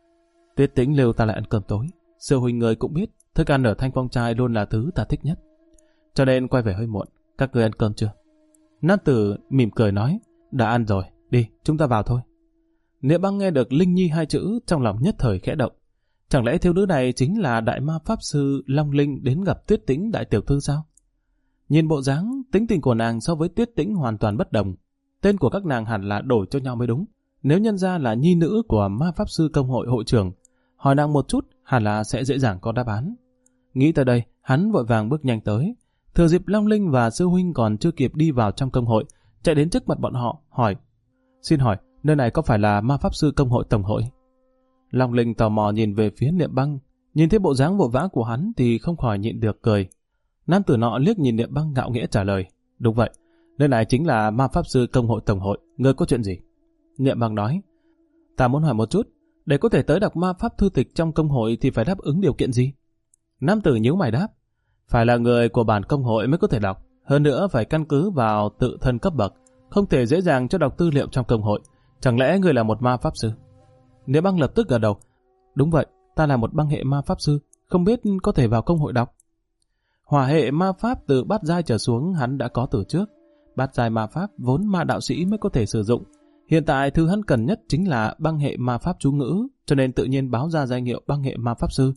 S1: Tuyết Tĩnh lưu ta lại ăn cơm tối. Sư huynh người cũng biết, thức ăn ở Thanh Phong trai luôn là thứ ta thích nhất, cho nên quay về hơi muộn. Các người ăn cơm chưa? Nam tử mỉm cười nói: Đã ăn rồi, đi, chúng ta vào thôi. Niệm Băng nghe được Linh Nhi hai chữ, trong lòng nhất thời khẽ động. Chẳng lẽ thiếu nữ này chính là đại ma pháp sư Long Linh đến gặp Tuyết Tĩnh đại tiểu thư sao? Nhìn bộ dáng, tính tình của nàng so với Tuyết Tĩnh hoàn toàn bất đồng. Tên của các nàng hẳn là đổi cho nhau mới đúng. Nếu nhân ra là nhi nữ của ma pháp sư công hội hội trưởng, hỏi nàng một chút hẳn là sẽ dễ dàng có đáp án. Nghĩ tới đây, hắn vội vàng bước nhanh tới. Thừa dịp Long Linh và sư huynh còn chưa kịp đi vào trong công hội, chạy đến trước mặt bọn họ, hỏi: Xin hỏi, nơi này có phải là ma pháp sư công hội tổng hội? Long Linh tò mò nhìn về phía Niệm Băng, nhìn thấy bộ dáng vội vã của hắn thì không khỏi nhịn được cười. Nam tử nọ liếc nhìn Niệm Băng ngạo nghễ trả lời: Đúng vậy, nơi này chính là ma pháp sư công hội tổng hội, ngươi có chuyện gì? Niệm Băng nói: Ta muốn hỏi một chút, để có thể tới đọc ma pháp thư tịch trong công hội thì phải đáp ứng điều kiện gì? Nam tử nhíu mày đáp: Phải là người của bản công hội mới có thể đọc, hơn nữa phải căn cứ vào tự thân cấp bậc, không thể dễ dàng cho đọc tư liệu trong công hội. Chẳng lẽ ngươi là một ma pháp sư? Niệm Băng lập tức gật đầu: Đúng vậy, ta là một băng hệ ma pháp sư, không biết có thể vào công hội đọc. Hỏa hệ ma pháp từ bát giai trở xuống hắn đã có từ trước. Bát giai ma pháp vốn ma đạo sĩ mới có thể sử dụng. Hiện tại thứ hắn cần nhất chính là băng hệ ma pháp chú ngữ, cho nên tự nhiên báo ra danh hiệu băng hệ ma pháp sư.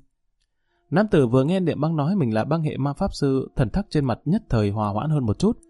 S1: Nam tử vừa nghe Niệm Băng nói mình là băng hệ ma pháp sư, thần sắc trên mặt nhất thời hòa hoãn hơn một chút.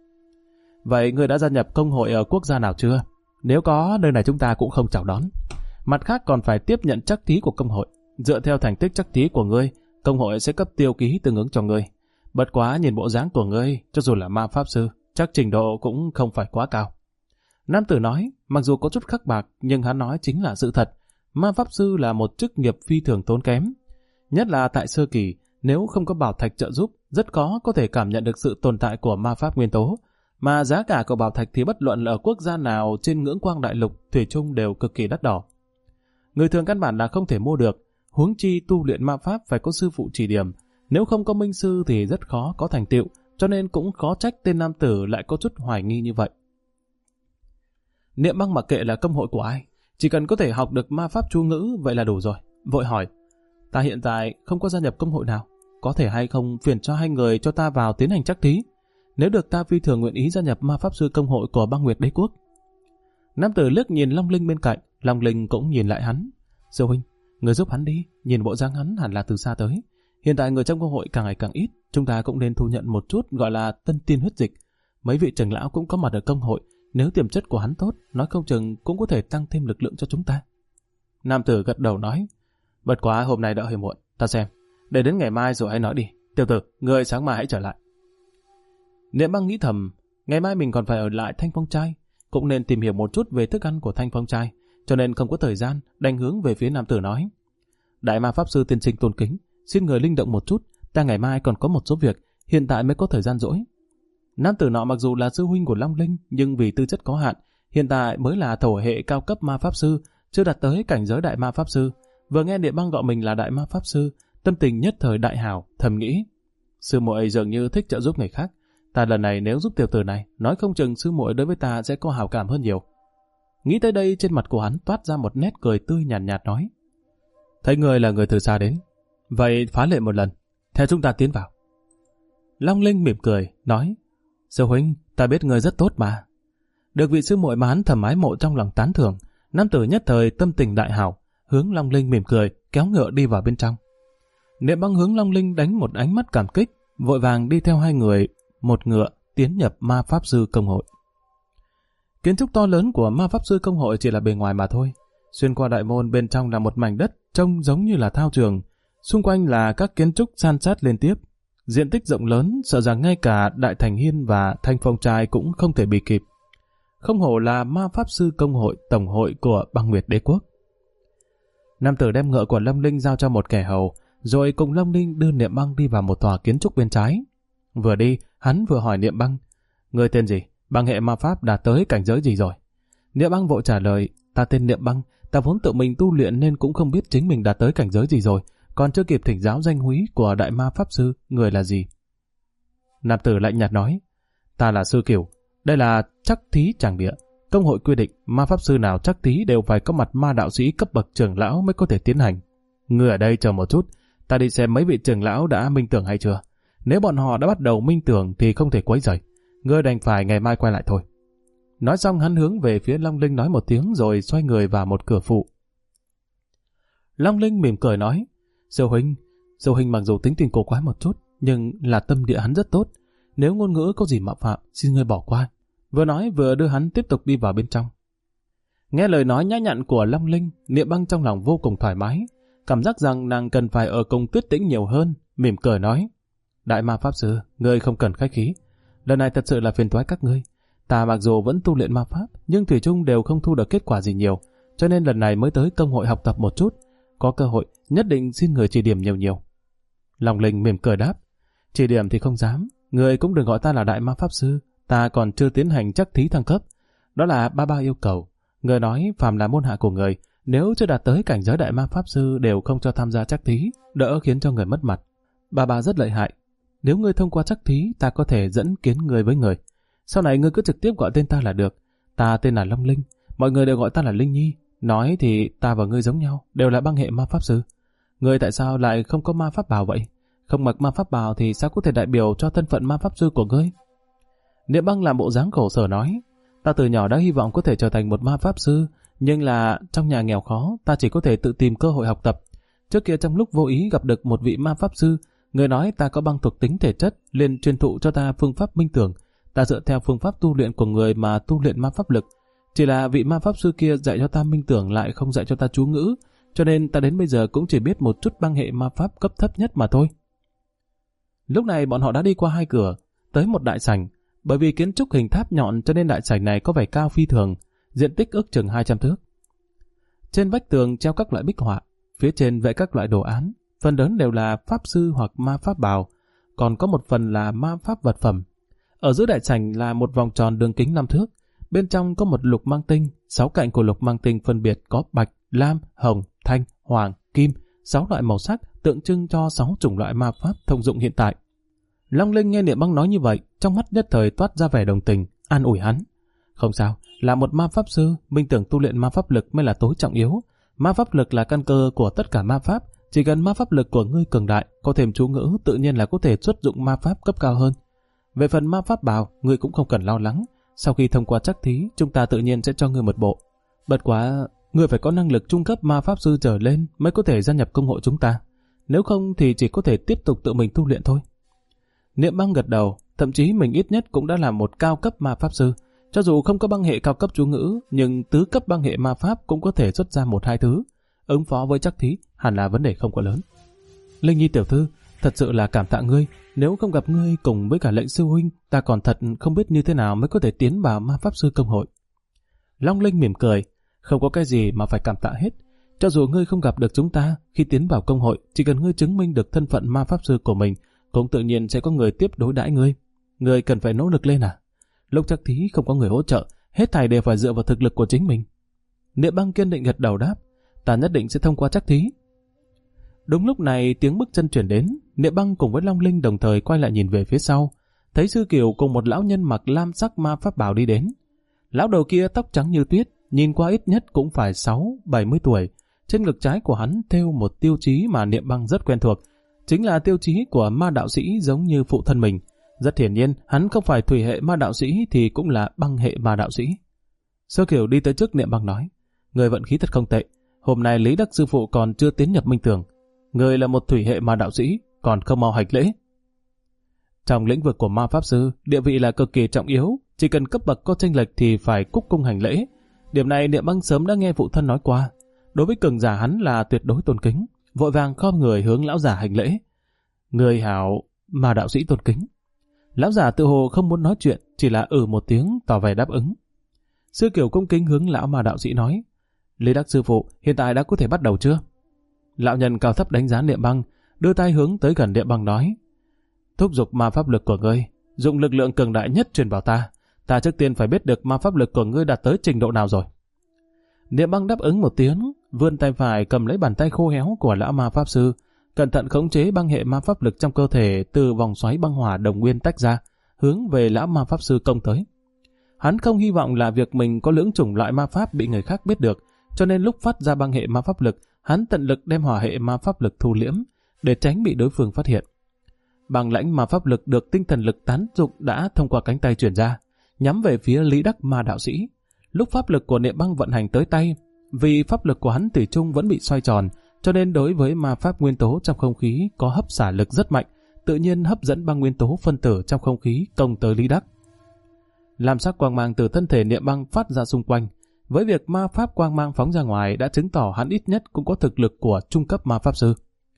S1: Vậy ngươi đã gia nhập công hội ở quốc gia nào chưa? Nếu có, nơi này chúng ta cũng không chào đón. Mặt khác còn phải tiếp nhận trắc thí của công hội. Dựa theo thành tích trắc thí của ngươi, công hội sẽ cấp tiêu ký tương ứng cho ngươi. Bất quá nhìn bộ dáng của ngươi, cho dù là ma pháp sư, chắc trình độ cũng không phải quá cao. Nam tử nói, mặc dù có chút khắc bạc, nhưng hắn nói chính là sự thật. Ma pháp sư là một chức nghiệp phi thường tốn kém. Nhất là tại sơ kỳ, nếu không có bảo thạch trợ giúp, rất khó có thể cảm nhận được sự tồn tại của ma pháp nguyên tố. Mà giá cả của bảo thạch thì bất luận là ở quốc gia nào trên ngưỡng quang đại lục, thủy chung đều cực kỳ đắt đỏ. Người thường căn bản là không thể mua được, huống chi tu luyện ma pháp phải có sư phụ chỉ điểm. Nếu không có minh sư thì rất khó có thành tựu, cho nên cũng khó trách tên nam tử lại có chút hoài nghi như vậy. Niệm Băng mặc kệ là công hội của ai, chỉ cần có thể học được ma pháp chú ngữ vậy là đủ rồi. Vội hỏi, ta hiện tại không có gia nhập công hội nào, có thể hay không phiền cho hai người cho ta vào tiến hành trắc thí? Nếu được ta phi thường nguyện ý gia nhập ma pháp sư công hội của băng nguyệt đế quốc. Nam tử liếc nhìn Long Linh bên cạnh, Long Linh cũng nhìn lại hắn. Sư huynh, người giúp hắn đi, nhìn bộ dáng hắn hẳn là từ xa tới. Hiện tại người trong công hội càng ngày càng ít, chúng ta cũng nên thu nhận một chút gọi là tân tiên huyết dịch. Mấy vị trưởng lão cũng có mặt ở công hội, nếu tiềm chất của hắn tốt, nói không chừng cũng có thể tăng thêm lực lượng cho chúng ta. Nam tử gật đầu nói, bất quá hôm nay đã hơi muộn, ta xem, để đến ngày mai rồi hãy nói đi. Tiểu tử, người sáng mai hãy trở lại. Niệm Băng nghĩ thầm, ngày mai mình còn phải ở lại Thanh Phong Trai, cũng nên tìm hiểu một chút về thức ăn của Thanh Phong Trai, cho nên không có thời gian, đành hướng về phía nam tử nói. Đại ma pháp sư tiên sinh tôn kính, xin người linh động một chút, ta ngày mai còn có một số việc, hiện tại mới có thời gian rỗi. Nam tử nọ mặc dù là sư huynh của Long Linh, nhưng vì tư chất có hạn, hiện tại mới là thổ hệ cao cấp ma pháp sư, chưa đạt tới cảnh giới đại ma pháp sư. Vừa nghe Niệm Băng gọi mình là đại ma pháp sư, tâm tình nhất thời đại hào, thầm nghĩ. Sư muội dường như thích trợ giúp người khác. Ta lần này nếu giúp tiểu tử này, nói không chừng sư muội đối với ta sẽ có hảo cảm hơn nhiều. Nghĩ tới đây, trên mặt của hắn toát ra một nét cười tươi nhàn nhạt nói. Thấy người là người từ xa đến, vậy phá lệ một lần, theo chúng ta tiến vào. Long Linh mỉm cười, nói. Sư huynh, ta biết người rất tốt mà. Được vị sư muội mà hắn thầm ái mộ trong lòng tán thưởng, nam tử nhất thời tâm tình đại hảo, hướng Long Linh mỉm cười, kéo ngựa đi vào bên trong. Niệm Băng hướng Long Linh đánh một ánh mắt cảm kích, vội vàng đi theo hai người, một ngựa tiến nhập ma pháp sư công hội. Kiến trúc to lớn của ma pháp sư công hội chỉ là bề ngoài mà thôi. Xuyên qua đại môn, bên trong là một mảnh đất trông giống như là thao trường, xung quanh là các kiến trúc san sát liên tiếp. Diện tích rộng lớn, sợ rằng ngay cả Đại Thành Hiên và Thanh Phong Trai cũng không thể bì kịp. Không hổ là ma pháp sư công hội tổng hội của Băng Nguyệt Đế Quốc. Nam tử đem ngựa của Long Linh giao cho một kẻ hầu, rồi cùng Long Linh đưa Niệm Băng đi vào một tòa kiến trúc bên trái. Vừa đi, hắn vừa hỏi Niệm Băng, người tên gì, bằng hệ ma pháp đạt tới cảnh giới gì rồi? Niệm Băng vội trả lời, ta tên Niệm Băng, ta vốn tự mình tu luyện nên cũng không biết chính mình đạt tới cảnh giới gì rồi, còn chưa kịp thỉnh giáo danh húy của đại ma pháp sư, người là gì? Nam tử lạnh nhạt nói, ta là sư Kiều, đây là trắc thí tràng địa. Công hội quy định ma pháp sư nào trắc thí đều phải có mặt ma đạo sĩ cấp bậc trưởng lão mới có thể tiến hành. Ngươi ở đây chờ một chút, ta đi xem mấy vị trưởng lão đã minh tưởng hay chưa. Nếu bọn họ đã bắt đầu minh tưởng thì không thể quấy rầy. Ngươi đành phải ngày mai quay lại thôi. Nói xong hắn hướng về phía Long Linh nói một tiếng rồi xoay người vào một cửa phụ. Long Linh mỉm cười nói, Sư huynh mặc dù tính tình cổ quái một chút, nhưng là tâm địa hắn rất tốt. Nếu ngôn ngữ có gì mạo phạm, xin ngươi bỏ qua. Vừa nói vừa đưa hắn tiếp tục đi vào bên trong. Nghe lời nói nhã nhặn của Long Linh, Niệm Băng trong lòng vô cùng thoải mái, cảm giác rằng nàng cần phải ở cùng Tuyết Tĩnh nhiều hơn, mỉm cười nói, đại ma pháp sư, ngươi không cần khách khí. Lần này thật sự là phiền toái các ngươi. Ta mặc dù vẫn tu luyện ma pháp, nhưng thủy chung đều không thu được kết quả gì nhiều, cho nên lần này mới tới công hội học tập một chút. Có cơ hội, nhất định xin người chỉ điểm nhiều nhiều. Long Linh mỉm cười đáp, chỉ điểm thì không dám, người cũng đừng gọi ta là đại ma pháp sư, ta còn chưa tiến hành trắc thí thăng cấp. Đó là ba yêu cầu. Người nói phàm là môn hạ của người, nếu chưa đạt tới cảnh giới đại ma pháp sư đều không cho tham gia trắc thí, đỡ khiến cho người mất mặt. Ba rất lợi hại. Nếu ngươi thông qua trắc thí, ta có thể dẫn kiến người với người. Sau này ngươi cứ trực tiếp gọi tên ta là được. Ta tên là Long Linh, mọi người đều gọi ta là Linh Nhi. Nói thì ta và ngươi giống nhau, đều là băng hệ ma pháp sư. Ngươi tại sao lại không có ma pháp bào vậy? Không mặc ma pháp bào thì sao có thể đại biểu cho thân phận ma pháp sư của ngươi? Niệm Băng làm bộ dáng khổ sở nói, ta từ nhỏ đã hy vọng có thể trở thành một ma pháp sư, nhưng là trong nhà nghèo khó, ta chỉ có thể tự tìm cơ hội học tập. Trước kia trong lúc vô ý gặp được một vị ma pháp sư, người nói ta có băng thuộc tính thể chất, liền truyền thụ cho ta phương pháp minh tưởng. Ta dựa theo phương pháp tu luyện của người mà tu luyện ma pháp lực. Chỉ là vị ma pháp sư kia dạy cho ta minh tưởng lại không dạy cho ta chú ngữ, cho nên ta đến bây giờ cũng chỉ biết một chút băng hệ ma pháp cấp thấp nhất mà thôi. Lúc này bọn họ đã đi qua hai cửa, tới một đại sảnh. Bởi vì kiến trúc hình tháp nhọn cho nên đại sảnh này có vẻ cao phi thường, diện tích ước chừng 200 thước. Trên vách tường treo các loại bích họa, phía trên vẽ các loại đồ án, phần lớn đều là pháp sư hoặc ma pháp bào, còn có một phần là ma pháp vật phẩm. Ở giữa đại sảnh là một vòng tròn đường kính 5 thước, bên trong có một lục mang tinh, 6 cạnh của lục mang tinh phân biệt có bạch, lam, hồng, thanh, hoàng, kim, 6 loại màu sắc tượng trưng cho 6 chủng loại ma pháp thông dụng hiện tại. Long Linh nghe Niệm Băng nói như vậy, trong mắt nhất thời toát ra vẻ đồng tình, an ủi hắn. Không sao, là một ma pháp sư, minh tưởng tu luyện ma pháp lực mới là tối trọng yếu. Ma pháp lực là căn cơ của tất cả ma pháp, chỉ cần ma pháp lực của ngươi cường đại, có thêm chú ngữ, tự nhiên là có thể xuất dụng ma pháp cấp cao hơn. Về phần ma pháp bào, ngươi cũng không cần lo lắng. Sau khi thông qua trắc thí, chúng ta tự nhiên sẽ cho ngươi một bộ. Bất quá, ngươi phải có năng lực trung cấp ma pháp sư trở lên mới có thể gia nhập công hội chúng ta. Nếu không thì chỉ có thể tiếp tục tự mình tu luyện thôi. Niệm Băng gật đầu, thậm chí mình ít nhất cũng đã là một cao cấp ma pháp sư. Cho dù không có băng hệ cao cấp chú ngữ, nhưng tứ cấp băng hệ ma pháp cũng có thể xuất ra 1-2 thứ. Ứng phó với trắc thí hẳn là vấn đề không quá lớn. Linh Nhi tiểu thư, thật sự là cảm tạ ngươi. Nếu không gặp ngươi cùng với cả lệnh sư huynh, ta còn thật không biết như thế nào mới có thể tiến vào ma pháp sư công hội. Long Linh mỉm cười, không có cái gì mà phải cảm tạ hết. Cho dù ngươi không gặp được chúng ta, khi tiến vào công hội, chỉ cần ngươi chứng minh được thân phận ma pháp sư của mình, cũng tự nhiên sẽ có người tiếp đối đãi ngươi. Ngươi cần phải nỗ lực lên à? Lúc chắc thí không có người hỗ trợ, hết thảy đều phải dựa vào thực lực của chính mình. Niệm Băng kiên định gật đầu đáp, ta nhất định sẽ thông qua chắc thí. Đúng lúc này tiếng bước chân chuyển đến, Niệm Băng cùng với Long Linh đồng thời quay lại nhìn về phía sau, thấy Sư Kiều cùng một lão nhân mặc lam sắc ma pháp bào đi đến. Lão đầu kia tóc trắng như tuyết, nhìn qua ít nhất cũng phải 60-70 tuổi. Trên ngực trái của hắn thêu một tiêu chí mà Niệm Băng rất quen thuộc, chính là tiêu chí của ma đạo sĩ giống như phụ thân mình. Rất hiển nhiên, hắn không phải thủy hệ ma đạo sĩ thì cũng là băng hệ ma đạo sĩ. Sơ Kiều đi tới trước Niệm Băng nói, người vận khí thật không tệ, hôm nay Lý Đắc sư phụ còn chưa tiến nhập minh tường. Người là một thủy hệ ma đạo sĩ, còn không mau hành lễ. Trong lĩnh vực của ma pháp sư, địa vị là cực kỳ trọng yếu, chỉ cần cấp bậc có chênh lệch thì phải cúc cung hành lễ. Điểm này Niệm Băng sớm đã nghe phụ thân nói qua. Đối với cường giả hắn là tuyệt đối tôn kính, vội vàng khom người hướng lão giả hành lễ. Người hảo, ma đạo sĩ tôn kính. Lão giả tự hồ không muốn nói chuyện, chỉ là một tiếng tỏ vẻ đáp ứng. Sư Kiều cung kính hướng lão ma đạo sĩ nói, Lý Đắc sư phụ, hiện tại đã có thể bắt đầu chưa? Lão nhân cao thấp đánh giá Niệm Băng, đưa tay hướng tới gần Niệm Băng nói, thúc giục ma pháp lực của ngươi, dùng lực lượng cường đại nhất truyền vào ta. Ta trước tiên phải biết được ma pháp lực của ngươi đạt tới trình độ nào rồi. Niệm Băng đáp ứng một tiếng, vươn tay phải cầm lấy bàn tay khô héo của lão ma pháp sư, cẩn thận khống chế băng hệ ma pháp lực trong cơ thể từ vòng xoáy băng hỏa đồng nguyên tách ra, hướng về lão ma pháp sư công tới. Hắn không hy vọng là việc mình có lưỡng chủng loại ma pháp bị người khác biết được, cho nên lúc phát ra băng hệ ma pháp lực, hắn tận lực đem hỏa hệ ma pháp lực thu liễm, để tránh bị đối phương phát hiện. Băng lãnh ma pháp lực được tinh thần lực tán dụng đã thông qua cánh tay truyền ra, nhắm về phía Lý Đắc ma đạo sĩ. Lúc pháp lực của Niệm Băng vận hành tới tay, vì pháp lực của hắn thủy chung vẫn bị xoay tròn, cho nên đối với ma pháp nguyên tố trong không khí có hấp xả lực rất mạnh, tự nhiên hấp dẫn băng nguyên tố phân tử trong không khí công tới Lý Đắc. Lam sắc quang mang từ thân thể Niệm Băng phát ra xung quanh, với việc ma pháp quang mang phóng ra ngoài đã chứng tỏ hắn ít nhất cũng có thực lực của trung cấp ma pháp sư.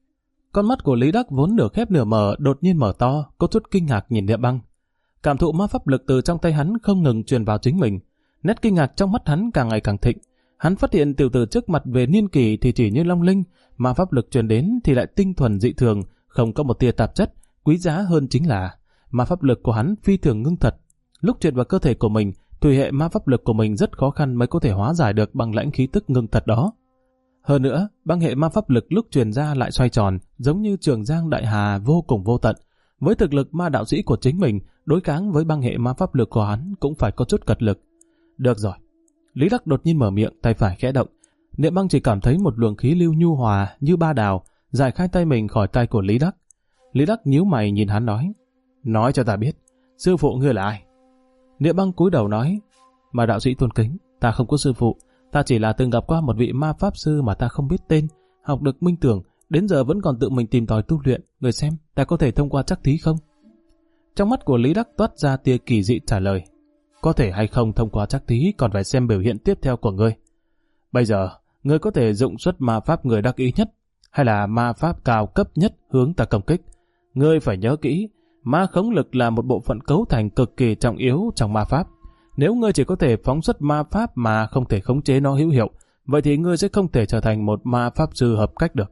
S1: Con mắt của Lý Đắc vốn nửa khép nửa mở đột nhiên mở to, có chút kinh ngạc nhìn Niệm Băng. Cảm thụ ma pháp lực từ trong tay hắn không ngừng truyền vào chính mình, nét kinh ngạc trong mắt hắn càng ngày càng thịnh. Hắn phát hiện tiểu tử trước mặt về niên kỷ thì chỉ như Long Linh, mà pháp lực truyền đến thì lại tinh thuần dị thường, không có một tia tạp chất. Quý giá hơn chính là ma pháp lực của hắn phi thường ngưng thật. Lúc truyền vào cơ thể của mình, thủy hệ ma pháp lực của mình rất khó khăn mới có thể hóa giải được băng lãnh khí tức ngưng thật đó. Hơn nữa, băng hệ ma pháp lực lúc truyền ra lại xoay tròn, giống như trường giang đại hà vô cùng vô tận. Với thực lực ma đạo sĩ của chính mình, đối kháng với băng hệ ma pháp lực của hắn cũng phải có chút cật lực. Được rồi. Lý Đắc đột nhiên mở miệng, tay phải khẽ động. Niệm Băng chỉ cảm thấy một luồng khí lưu nhu hòa như ba đào, giải khai tay mình khỏi tay của Lý Đắc. Lý Đắc nhíu mày nhìn hắn nói cho ta biết, sư phụ ngươi là ai? Niệm Băng cúi đầu nói, mà đạo sĩ tôn kính, ta không có sư phụ, ta chỉ là từng gặp qua một vị ma pháp sư mà ta không biết tên, học được minh tưởng, đến giờ vẫn còn tự mình tìm tòi tu luyện, người xem, ta có thể thông qua trắc thí không? Trong mắt của Lý Đắc toát ra tia kỳ dị trả lời, có thể hay không thông qua trắc thí còn phải xem biểu hiện tiếp theo của ngươi. Bây giờ, ngươi có thể dụng xuất ma pháp người đắc ý nhất, hay là ma pháp cao cấp nhất hướng ta công kích. Ngươi phải nhớ kỹ, ma khống lực là một bộ phận cấu thành cực kỳ trọng yếu trong ma pháp. Nếu ngươi chỉ có thể phóng xuất ma pháp mà không thể khống chế nó hữu hiệu, vậy thì ngươi sẽ không thể trở thành một ma pháp sư hợp cách được.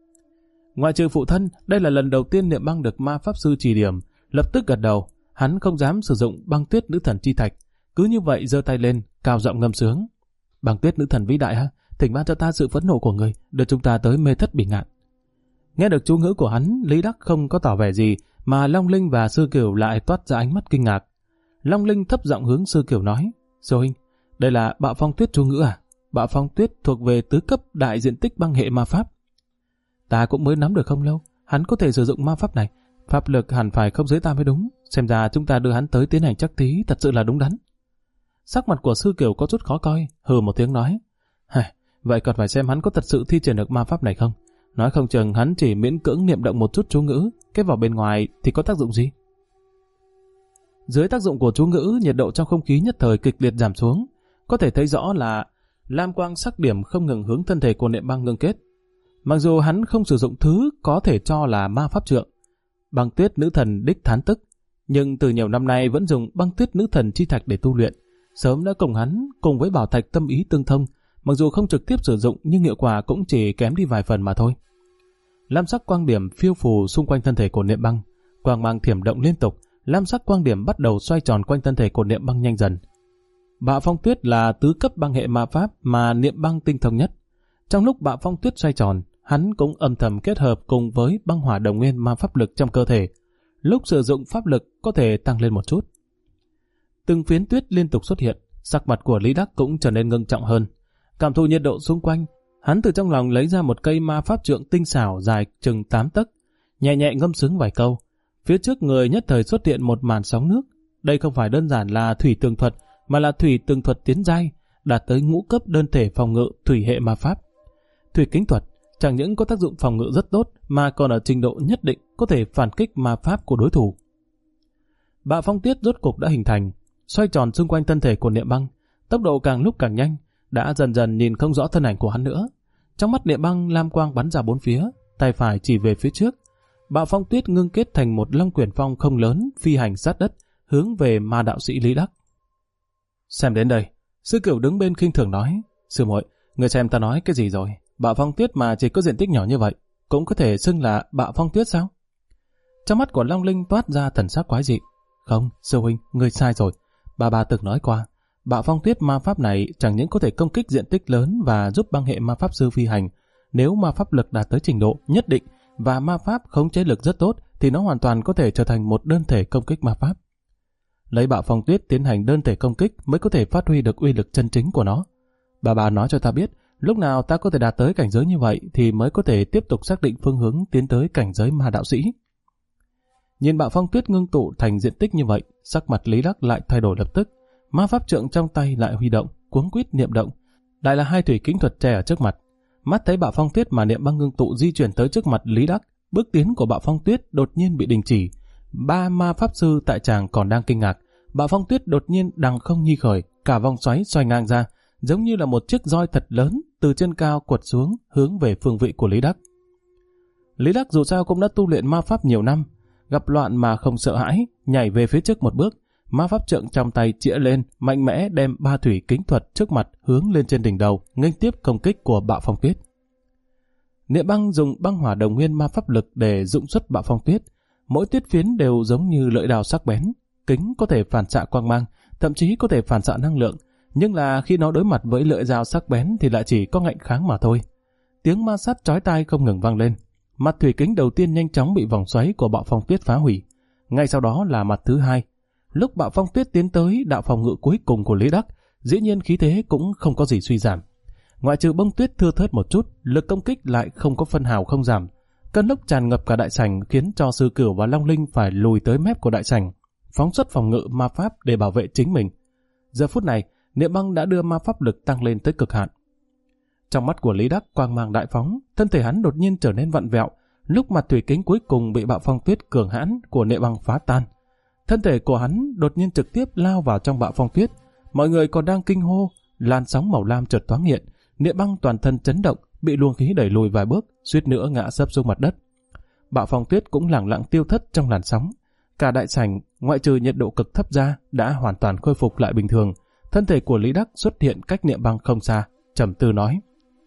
S1: Ngoại trừ phụ thân, đây là lần đầu tiên Niệm Băng được ma pháp sư chỉ điểm, lập tức gật đầu. Hắn không dám sử dụng băng tuyết nữ thần chi thạch, cứ như vậy giơ tay lên, cao giọng ngâm sướng. Băng tuyết nữ thần vĩ đại ha, thỉnh ban cho ta sự phẫn nộ của người, đưa chúng ta tới mê thất bị ngạn. Nghe được chú ngữ của hắn, Lý Đắc không có tỏ vẻ gì, mà Long Linh và Sư Kiều lại toát ra ánh mắt kinh ngạc. Long Linh thấp giọng hướng Sư Kiều nói, Sư huynh, đây là bạo phong tuyết chú ngữ à? Bạo phong tuyết thuộc về tứ cấp đại diện tích băng hệ ma pháp. Ta cũng mới nắm được không lâu, hắn có thể sử dụng ma pháp này, pháp lực hẳn phải không dưới ta mới đúng, xem ra chúng ta đưa hắn tới tiến hành trắc thí thật sự là đúng đắn. Sắc mặt của Sư Kiều có chút khó coi, hừ một tiếng nói, vậy còn phải xem hắn có thật sự thi triển được ma pháp này không, nói không chừng hắn chỉ miễn cưỡng niệm động một chút chú ngữ, kết vào bên ngoài thì có tác dụng gì. Dưới tác dụng của chú ngữ, nhiệt độ trong không khí nhất thời kịch liệt giảm xuống, có thể thấy rõ là lam quang sắc điểm không ngừng hướng thân thể của Niệm Băng ngưng kết. Mặc dù hắn không sử dụng thứ có thể cho là ma pháp trượng, Băng Tuyết nữ thần đích thán tức, nhưng từ nhiều năm nay vẫn dùng Băng Tuyết nữ thần chi thạch để tu luyện. Sớm đã cùng hắn cùng với bảo thạch tâm ý tương thông, mặc dù không trực tiếp sử dụng nhưng hiệu quả cũng chỉ kém đi vài phần mà thôi. Lam sắc quang điểm phiêu phù xung quanh thân thể của Niệm Băng, quang mang thiểm động liên tục, lam sắc quang điểm bắt đầu xoay tròn quanh thân thể của Niệm Băng nhanh dần. Bạo Phong Tuyết là tứ cấp băng hệ ma pháp mà Niệm Băng tinh thông nhất. Trong lúc Bạo Phong Tuyết xoay tròn, hắn cũng âm thầm kết hợp cùng với băng hỏa đồng nguyên ma pháp lực trong cơ thể. Lúc sử dụng pháp lực có thể tăng lên một chút. Từng phiến tuyết liên tục xuất hiện, sắc mặt của Lý Đắc cũng trở nên ngưng trọng hơn. Cảm thụ nhiệt độ xung quanh, hắn từ trong lòng lấy ra một cây ma pháp trượng tinh xảo dài chừng 8 tấc, nhẹ nhẹ ngâm sướng vài câu. Phía trước người nhất thời xuất hiện một màn sóng nước. Đây không phải đơn giản là thủy tường thuật, mà là thủy tường thuật tiến giai, đạt tới ngũ cấp đơn thể phòng ngự thủy hệ ma pháp. Thủy kính thuật chẳng những có tác dụng phòng ngự rất tốt, mà còn ở trình độ nhất định có thể phản kích ma pháp của đối thủ. Bạo Phong Tuyết rốt cục đã hình thành, xoay tròn xung quanh thân thể của Niệm Băng, tốc độ càng lúc càng nhanh, đã dần dần nhìn không rõ thân ảnh của hắn nữa. Trong mắt Niệm Băng lam quang bắn ra bốn phía, tay phải chỉ về phía trước. Bạo Phong Tuyết ngưng kết thành một long quyển phong không lớn phi hành sát đất, hướng về ma đạo sĩ Lý Đắc. Xem đến đây, Sư Cửu đứng bên khinh thường nói: "Sư muội, người xem ta nói cái gì rồi? Bạo Phong Tuyết mà chỉ có diện tích nhỏ như vậy, cũng có thể xưng là Bạo Phong Tuyết sao?" Trong mắt của Long Linh toát ra thần sắc quái dị. "Không, sư huynh, người sai rồi. Bà từng nói qua, Bạo Phong Tuyết ma pháp này chẳng những có thể công kích diện tích lớn và giúp băng hệ ma pháp sư phi hành. Nếu ma pháp lực đạt tới trình độ nhất định và ma pháp khống chế lực rất tốt, thì nó hoàn toàn có thể trở thành một đơn thể công kích ma pháp. Lấy Bạo Phong Tuyết tiến hành đơn thể công kích mới có thể phát huy được uy lực chân chính của nó. Bà nói cho ta biết, lúc nào ta có thể đạt tới cảnh giới như vậy thì mới có thể tiếp tục xác định phương hướng tiến tới cảnh giới ma đạo sĩ." Nhìn Bạo Phong Tuyết ngưng tụ thành diện tích như vậy, sắc mặt Lý Đắc lại thay đổi lập tức. Ma pháp trượng trong tay lại huy động, cuống quýt niệm động. Lại là hai thủy kính thuật che ở trước mặt. Mắt thấy Bạo Phong Tuyết mà Niệm Băng ngưng tụ di chuyển tới trước mặt Lý Đắc, bước tiến của Bạo Phong Tuyết đột nhiên bị đình chỉ. Ba ma pháp sư tại tràng còn đang kinh ngạc, Bạo Phong Tuyết đột nhiên đằng không nhi khởi, cả vòng xoáy xoay ngang ra, giống như là một chiếc roi thật lớn từ trên cao quật xuống hướng về phương vị của Lý Đắc. Lý Đắc dù sao cũng đã tu luyện ma pháp nhiều năm, gặp loạn mà không sợ hãi, nhảy về phía trước một bước, ma pháp trượng trong tay chĩa lên, mạnh mẽ đem ba thủy kính thuật trước mặt hướng lên trên đỉnh đầu, nghênh tiếp công kích của Bạo Phong Tuyết. Niệm Băng dùng băng hỏa đồng nguyên ma pháp lực để dụng xuất Bạo Phong Tuyết. Mỗi tuyết phiến đều giống như lưỡi đao sắc bén, kính có thể phản xạ quang mang, thậm chí có thể phản xạ năng lượng, nhưng là khi nó đối mặt với lưỡi dao sắc bén thì lại chỉ có ngạnh kháng mà thôi. Tiếng ma sát chói tai không ngừng vang lên. Mặt thủy kính đầu tiên nhanh chóng bị vòng xoáy của Bạo Phong Tuyết phá hủy. Ngay sau đó là mặt thứ hai. Lúc Bạo Phong Tuyết tiến tới đạo phòng ngự cuối cùng của Lý Đắc, dĩ nhiên khí thế cũng không có gì suy giảm. Ngoại trừ bông tuyết thưa thớt một chút, lực công kích lại không có phân hào không giảm. Cơn lốc tràn ngập cả đại sảnh khiến cho Sư Cửu và Long Linh phải lùi tới mép của đại sảnh, phóng xuất phòng ngự ma pháp để bảo vệ chính mình. Giờ phút này, Niệm Băng đã đưa ma pháp lực tăng lên tới cực hạn. Trong mắt của Lý Đắc quang mang đại phóng, thân thể hắn đột nhiên trở nên vặn vẹo, lúc mặt thủy kính cuối cùng bị Bạo Phong Tuyết cường hãn của Niệm Băng phá tan. Thân thể của hắn đột nhiên trực tiếp lao vào trong Bạo Phong Tuyết. Mọi người còn đang kinh hô, làn sóng màu lam chợt thoáng hiện, Niệm Băng toàn thân chấn động, bị luồng khí đẩy lùi vài bước, suýt nữa ngã sấp xuống mặt đất. Bạo Phong Tuyết cũng lẳng lặng tiêu thất trong làn sóng. Cả đại sảnh, ngoại trừ nhiệt độ cực thấp ra, đã hoàn toàn khôi phục lại bình thường. Thân thể của Lý Đắc xuất hiện cách Niệm Băng không xa, trầm tư nói: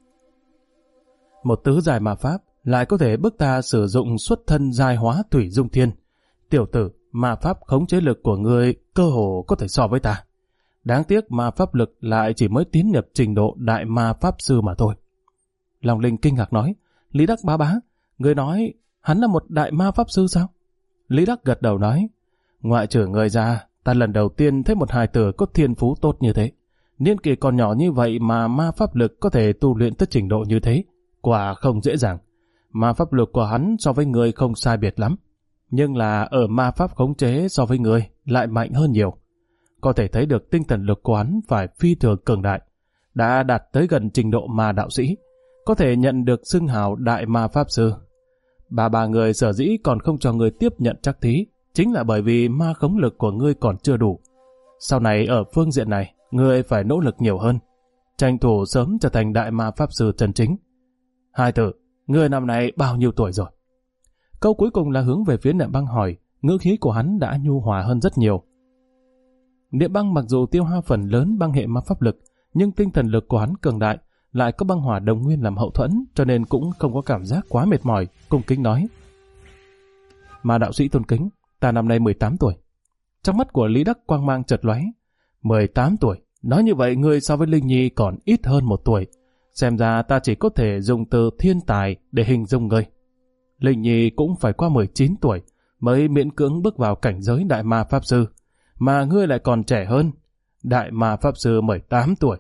S1: "Một tứ giai ma pháp lại có thể bức ta sử dụng xuất thân giai hóa thủy dung thiên. Tiểu tử, ma pháp khống chế lực của ngươi cơ hồ có thể so với ta. Đáng tiếc ma pháp lực lại chỉ mới tiến nhập trình độ đại ma pháp sư mà thôi." Long Linh kinh ngạc nói: "Lý Đắc bá, ngươi nói hắn là một đại ma pháp sư sao?" Lý Đắc gật đầu nói: "Ngoại trừ ngươi ra, ta lần đầu tiên thấy một hài tử có thiên phú tốt như thế. Niên kỷ còn nhỏ như vậy mà ma pháp lực có thể tu luyện tới trình độ như thế, quả không dễ dàng. Ma pháp lực của hắn so với ngươi không sai biệt lắm, nhưng là ở ma pháp khống chế so với ngươi lại mạnh hơn nhiều. Có thể thấy được tinh thần lực của hắn phải phi thường cường đại, đã đạt tới gần trình độ ma đạo sĩ, có thể nhận được xưng hào đại ma pháp sư. Bà người sở dĩ còn không cho ngươi tiếp nhận trắc thí, chính là bởi vì ma khống lực của ngươi còn chưa đủ. Sau này ở phương diện này, ngươi phải nỗ lực nhiều hơn, tranh thủ sớm trở thành đại ma pháp sư chân chính. Hai tử, ngươi năm nay bao nhiêu tuổi rồi?" Câu cuối cùng là hướng về phía Niệm Băng hỏi, ngữ khí của hắn đã nhu hòa hơn rất nhiều. Niệm Băng mặc dù tiêu hao phần lớn băng hệ ma pháp lực, nhưng tinh thần lực của hắn cường đại, lại có băng hỏa đồng nguyên làm hậu thuẫn, cho nên cũng không có cảm giác quá mệt mỏi, cung kính nói. Mà đạo sĩ tôn kính, ta năm nay 18 tuổi. Trong mắt của Lý Đắc quang mang chợt lóe. 18 tuổi, nói như vậy ngươi so với Linh Nhi còn ít hơn 1 tuổi. Xem ra ta chỉ có thể dùng từ thiên tài để hình dung ngươi. Linh Nhi cũng phải qua 19 tuổi mới miễn cưỡng bước vào cảnh giới đại ma pháp sư, mà ngươi lại còn trẻ hơn. Đại ma pháp sư 18 tuổi.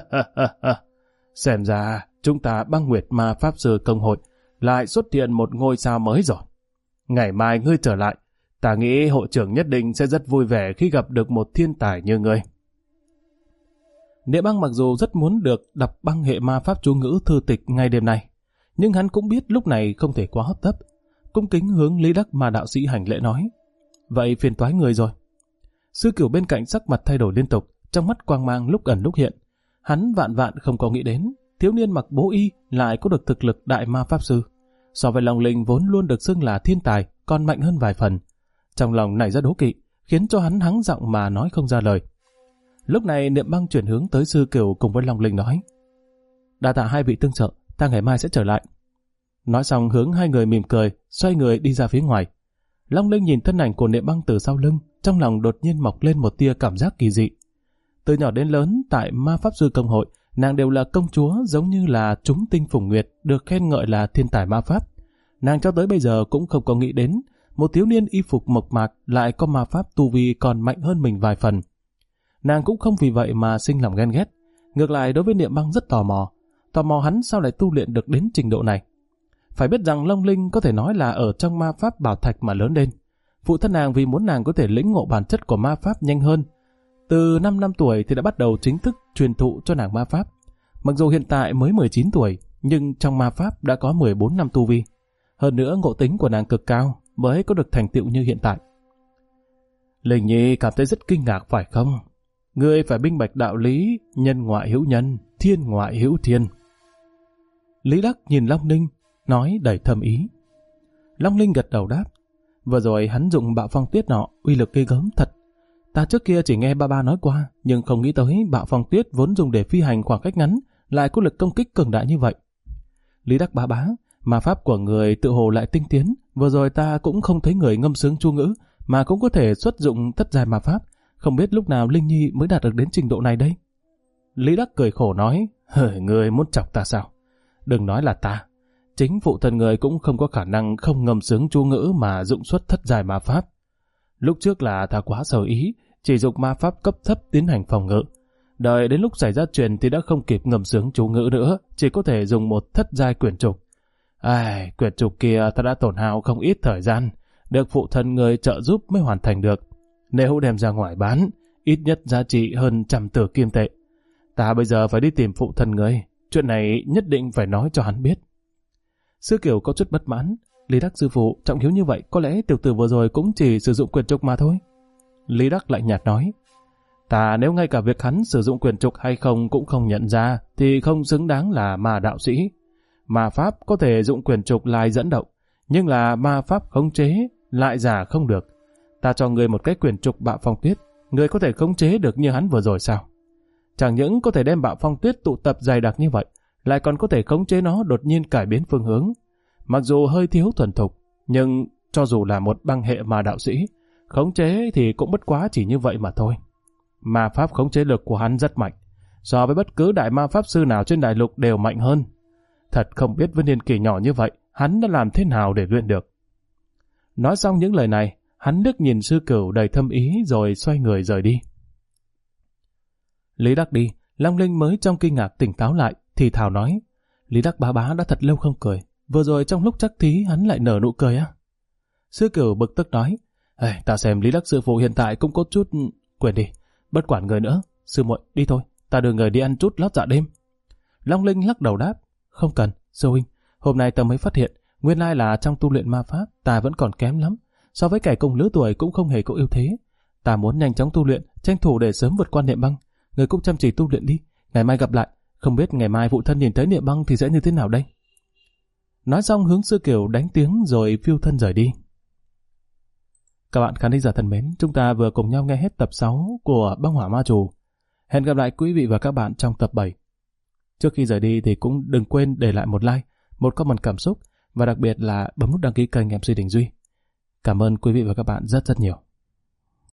S1: Xem ra chúng ta Băng Nguyệt Ma Pháp Sư Công hội lại xuất hiện một ngôi sao mới rồi. Ngày mai ngươi trở lại, ta nghĩ hội trưởng nhất định sẽ rất vui vẻ khi gặp được một thiên tài như ngươi. Niệm Băng mặc dù rất muốn được đọc băng hệ ma pháp chú ngữ thư tịch ngay đêm nay, nhưng hắn cũng biết lúc này không thể quá hấp tấp. Cung kính hướng Lý Đắc mà đạo sĩ hành lễ nói. Vậy phiền toái người rồi. Sư Cửu bên cạnh sắc mặt thay đổi liên tục, trong mắt quang mang lúc ẩn lúc hiện. Hắn vạn vạn không có nghĩ đến, thiếu niên mặc bố y lại có được thực lực đại ma pháp sư. So với Long Linh vốn luôn được xưng là thiên tài, còn mạnh hơn vài phần. Trong lòng nảy ra đố kỵ, khiến cho hắn hắng giọng mà nói không ra lời. Lúc này Niệm Băng chuyển hướng tới Sư Cửu cùng với Long Linh nói. Đa tạ hai vị tương trợ, ta ngày mai sẽ trở lại. Nói xong hướng hai người mỉm cười, xoay người đi ra phía ngoài. Long Linh nhìn thân ảnh của Niệm Băng từ sau lưng, trong lòng đột nhiên mọc lên một tia cảm giác kỳ dị. Từ nhỏ đến lớn tại Ma Pháp Sư Công hội, nàng đều là công chúa giống như là chúng tinh phùng nguyệt, được khen ngợi là thiên tài ma pháp. Nàng cho tới bây giờ cũng không có nghĩ đến, một thiếu niên y phục mộc mạc lại có ma pháp tu vi còn mạnh hơn mình vài phần. Nàng cũng không vì vậy mà sinh lòng ghen ghét. Ngược lại đối với Niệm Băng rất tò mò hắn sao lại tu luyện được đến trình độ này. Phải biết rằng Long Linh có thể nói là ở trong ma pháp bảo thạch mà lớn lên. Phụ thân nàng vì muốn nàng có thể lĩnh ngộ bản chất của ma pháp nhanh hơn, từ 5 năm tuổi thì đã bắt đầu chính thức truyền thụ cho nàng ma pháp. Mặc dù hiện tại mới 19 tuổi, nhưng trong ma pháp đã có 14 năm tu vi. Hơn nữa ngộ tính của nàng cực cao mới có được thành tựu như hiện tại. Linh Nhi cảm thấy rất kinh ngạc phải không? Ngươi phải minh bạch đạo lý nhân ngoại hữu nhân, thiên ngoại hữu thiên. Lý Đắc nhìn Long Linh, nói đầy thâm ý. Long Linh gật đầu đáp. Vừa rồi hắn dùng bạo phong tuyết nọ, uy lực ghê gớm thật. Ta trước kia chỉ nghe ba nói qua, nhưng không nghĩ tới bạo phong tuyết vốn dùng để phi hành khoảng cách ngắn, lại có lực công kích cường đại như vậy. Lý Đắc bá, ma pháp của người tự hồ lại tinh tiến, vừa rồi ta cũng không thấy người ngâm sướng chu ngữ, mà cũng có thể xuất dụng thất giai ma pháp, không biết lúc nào Linh Nhi mới đạt được đến trình độ này đây. Lý Đắc cười khổ nói, người muốn chọc ta sao? Đừng nói là ta, chính phụ thân người cũng không có khả năng không ngâm sướng chu ngữ mà dụng xuất thất giai ma pháp. Lúc trước là ta quá sở ý, chỉ dùng ma pháp cấp thấp tiến hành phòng ngự. Đợi đến lúc xảy ra chuyện thì đã không kịp ngâm sướng chú ngữ nữa, chỉ có thể dùng một thất giai quyển trục. Quyển trục kia ta đã tổn hao không ít thời gian, được phụ thân người trợ giúp mới hoàn thành được. Nếu đem ra ngoài bán, ít nhất giá trị hơn 100 tử kim tệ. Ta bây giờ phải đi tìm phụ thân người, chuyện này nhất định phải nói cho hắn biết. Sư Kiều có chút bất mãn. Lý Đắc sư phụ trọng hiếu như vậy, có lẽ tiểu tử vừa rồi cũng chỉ sử dụng quyền trục mà thôi. Lý Đắc lạnh nhạt nói, ta nếu ngay cả việc hắn sử dụng quyền trục hay không cũng không nhận ra, thì không xứng đáng là ma đạo sĩ. Ma pháp có thể dụng quyền trục lại dẫn động, nhưng là ma pháp khống chế lại giả không được. Ta cho người một cái quyền trục bạo phong tuyết, người có thể khống chế được như hắn vừa rồi sao? Chẳng những có thể đem bạo phong tuyết tụ tập dày đặc như vậy, lại còn có thể khống chế nó đột nhiên cải biến phương hướng. Mặc dù hơi thiếu thuần thục, nhưng cho dù là một băng hệ ma đạo sĩ, khống chế thì cũng bất quá chỉ như vậy mà thôi. Ma pháp khống chế lực của hắn rất mạnh, so với bất cứ đại ma pháp sư nào trên đại lục đều mạnh hơn. Thật không biết với niên kỷ nhỏ như vậy, hắn đã làm thế nào để luyện được. Nói xong những lời này, hắn liếc nhìn Sư Cửu đầy thâm ý rồi xoay người rời đi. Lý Đắc đi, Long Linh mới trong kinh ngạc tỉnh táo lại, thì thào nói, Lý Đắc bá đã thật lâu không cười, vừa rồi trong lúc chắc thí hắn lại nở nụ cười á. Sư Cửu bực tức nói, ta xem Lý Đắc sư phụ hiện tại cũng có chút quên đi, bất quản người nữa, sư muội đi thôi, ta đưa người đi ăn chút lót dạ đêm. Long Linh lắc đầu đáp, không cần, sư huynh, hôm nay ta mới phát hiện, nguyên lai là trong tu luyện ma pháp ta vẫn còn kém lắm, so với kẻ cùng lứa tuổi cũng không hề có ưu thế. Ta muốn nhanh chóng tu luyện, tranh thủ để sớm vượt qua Niệm Băng. Người cũng chăm chỉ tu luyện đi, ngày mai gặp lại, không biết ngày mai phụ thân nhìn thấy Niệm Băng thì sẽ như thế nào đây. Nói xong hướng Sư Kiều đánh tiếng rồi phiêu thân rời đi. Các bạn khán thính giả thân mến, chúng ta vừa cùng nhau nghe hết tập 6 của Băng Hỏa Ma Trù. Hẹn gặp lại quý vị và các bạn trong tập 7. Trước khi rời đi thì cũng đừng quên để lại một like, một comment cảm xúc và đặc biệt là bấm nút đăng ký kênh MC Đình Duy. Cảm ơn quý vị và các bạn rất rất nhiều.